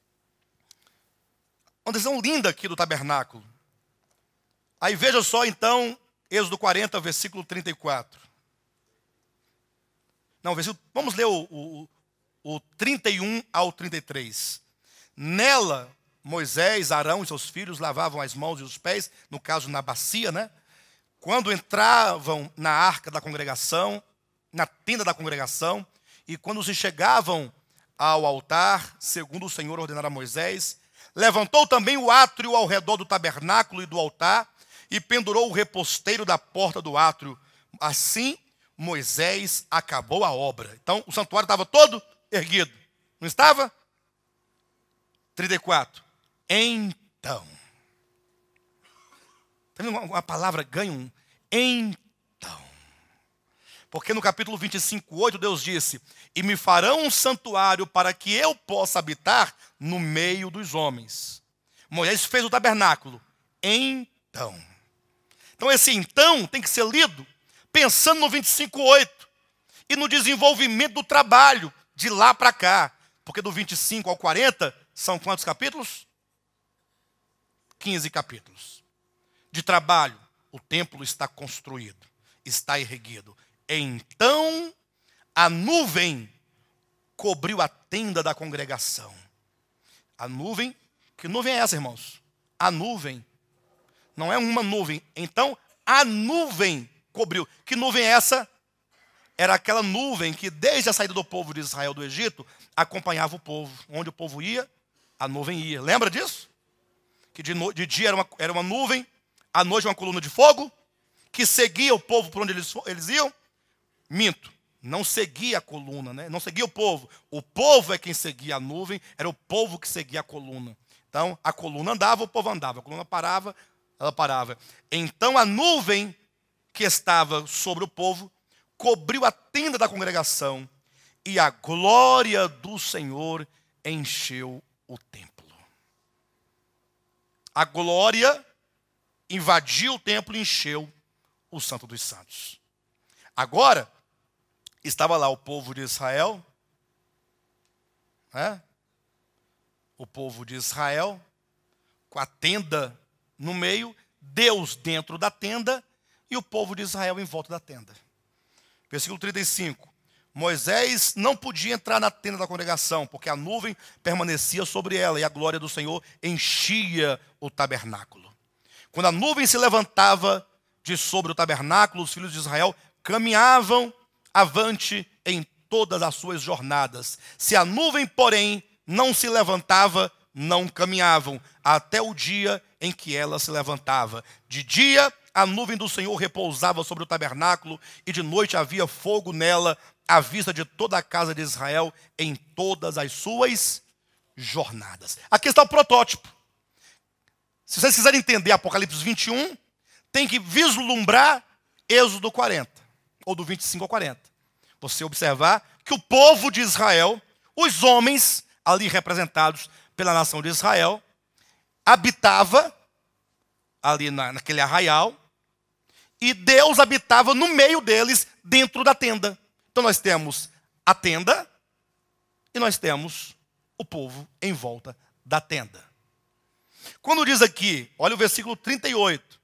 uma decisão linda aqui do tabernáculo. Aí veja só, então, Êxodo 40, versículo 34. Não, vamos ler o 31 ao 33. Nela, Moisés, Arão e seus filhos lavavam as mãos e os pés, no caso na bacia, né? Quando entravam na arca da congregação, na tenda da congregação, e quando se chegavam ao altar, segundo o Senhor ordenara a Moisés, levantou também o átrio ao redor do tabernáculo e do altar, e pendurou o reposteiro da porta do átrio. Assim, Moisés acabou a obra. Então, o santuário estava todo erguido. Não estava? 34. Então. Tá vendo uma palavra ganha um então. Porque no capítulo 25, 8, Deus disse, e me farão um santuário para que eu possa habitar no meio dos homens. Moisés fez o tabernáculo. Então. Então esse então tem que ser lido pensando no 25, 8 e no desenvolvimento do trabalho de lá para cá. Porque do 25 ao 40 são quantos capítulos? 15 capítulos. De trabalho, o templo está construído, está erguido. Então, a nuvem cobriu a tenda da congregação. A nuvem, que nuvem é essa, irmãos? A nuvem, não é uma nuvem. Então, a nuvem cobriu. Que nuvem é essa? Era aquela nuvem que, desde a saída do povo de Israel do Egito, acompanhava o povo. Onde o povo ia, a nuvem ia. Lembra disso? Que de dia era uma nuvem, à noite uma coluna de fogo, que seguia o povo por onde eles iam. Minto, não seguia a coluna, né? Não seguia o povo. O povo é quem seguia a nuvem, era o povo que seguia a coluna. Então, a coluna andava, o povo andava. A coluna parava, ela parava. Então, a nuvem que estava sobre o povo cobriu a tenda da congregação e a glória do Senhor encheu o templo. A glória invadiu o templo e encheu o Santo dos Santos. Agora, estava lá o povo de Israel, né? O povo de Israel, com a tenda no meio, Deus dentro da tenda e o povo de Israel em volta da tenda. Versículo 35. Moisés não podia entrar na tenda da congregação, porque a nuvem permanecia sobre ela e a glória do Senhor enchia o tabernáculo. Quando a nuvem se levantava de sobre o tabernáculo, os filhos de Israel caminhavam avante em todas as suas jornadas. Se a nuvem, porém, não se levantava, não caminhavam, até o dia em que ela se levantava. De dia, a nuvem do Senhor repousava sobre o tabernáculo, e de noite havia fogo nela, à vista de toda a casa de Israel, em todas as suas jornadas. Aqui está o protótipo. Se vocês quiserem entender Apocalipse 21, tem que vislumbrar Êxodo 40, ou do 25 ao 40. Você observar que o povo de Israel, os homens ali representados pela nação de Israel, habitava ali naquele arraial, e Deus habitava no meio deles, dentro da tenda. Então nós temos a tenda e nós temos o povo em volta da tenda. Quando diz aqui, olha o versículo 38,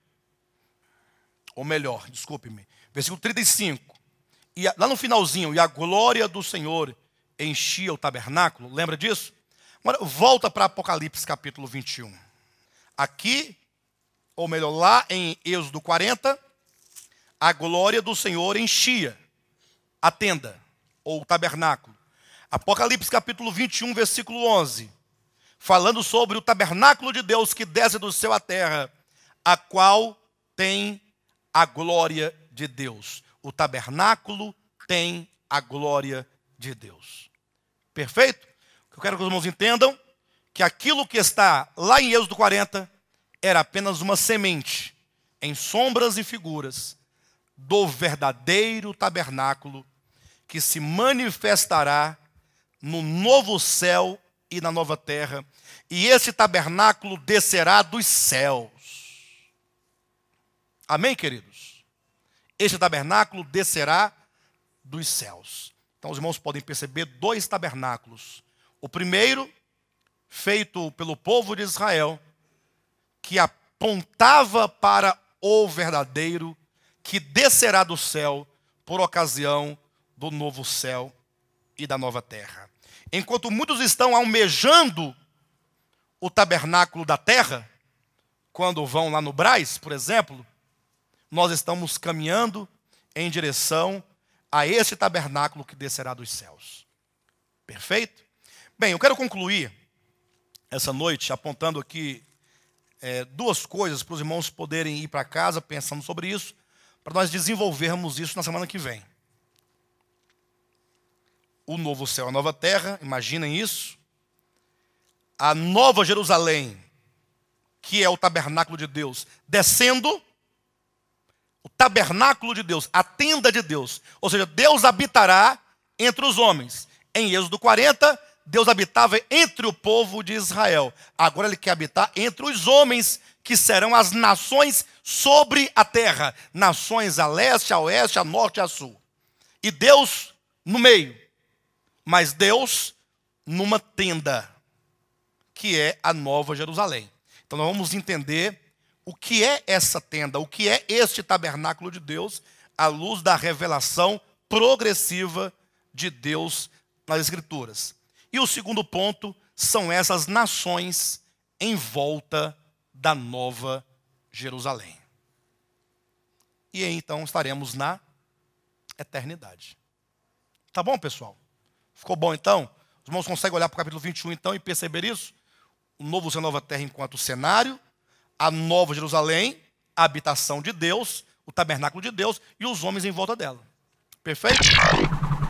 ou melhor, desculpe-me, versículo 35, e lá no finalzinho, e a glória do Senhor enchia o tabernáculo, lembra disso? Agora volta para Apocalipse capítulo 21. Aqui, ou melhor, lá em Êxodo 40, a glória do Senhor enchia a tenda, ou o tabernáculo. Apocalipse capítulo 21, versículo 11, falando sobre o tabernáculo de Deus que desce do céu à terra, a qual tem a glória de Deus. O tabernáculo tem a glória de Deus. Perfeito? Eu quero que os irmãos entendam que aquilo que está lá em Êxodo 40 era apenas uma semente, em sombras e figuras, do verdadeiro tabernáculo que se manifestará no novo céu e na nova terra. E esse tabernáculo descerá dos céus. Amém, queridos? Este tabernáculo descerá dos céus. Então os irmãos podem perceber dois tabernáculos. O primeiro, feito pelo povo de Israel, que apontava para o verdadeiro, que descerá do céu por ocasião do novo céu e da nova terra. Enquanto muitos estão almejando o tabernáculo da terra, quando vão lá no Brás, por exemplo, nós estamos caminhando em direção a esse tabernáculo que descerá dos céus. Perfeito? Bem, eu quero concluir essa noite apontando aqui duas coisas para os irmãos poderem ir para casa pensando sobre isso, para nós desenvolvermos isso na semana que vem. O novo céu, a nova terra, imaginem isso. A nova Jerusalém, que é o tabernáculo de Deus, descendo. O tabernáculo de Deus, a tenda de Deus. Ou seja, Deus habitará entre os homens. Em Êxodo 40, Deus habitava entre o povo de Israel. Agora Ele quer habitar entre os homens, que serão as nações sobre a terra. Nações a leste, a oeste, a norte e a sul. E Deus no meio. Mas Deus numa tenda, que é a nova Jerusalém. Então nós vamos entender o que é essa tenda, o que é este tabernáculo de Deus, à luz da revelação progressiva de Deus nas Escrituras. E o segundo ponto são essas nações em volta da nova Jerusalém. E aí, então estaremos na eternidade. Tá bom, pessoal? Ficou bom então? Os irmãos conseguem olhar para o capítulo 21 então e perceber isso? O novo céu e a nova terra enquanto cenário, a nova Jerusalém, a habitação de Deus, o tabernáculo de Deus e os homens em volta dela. Perfeito?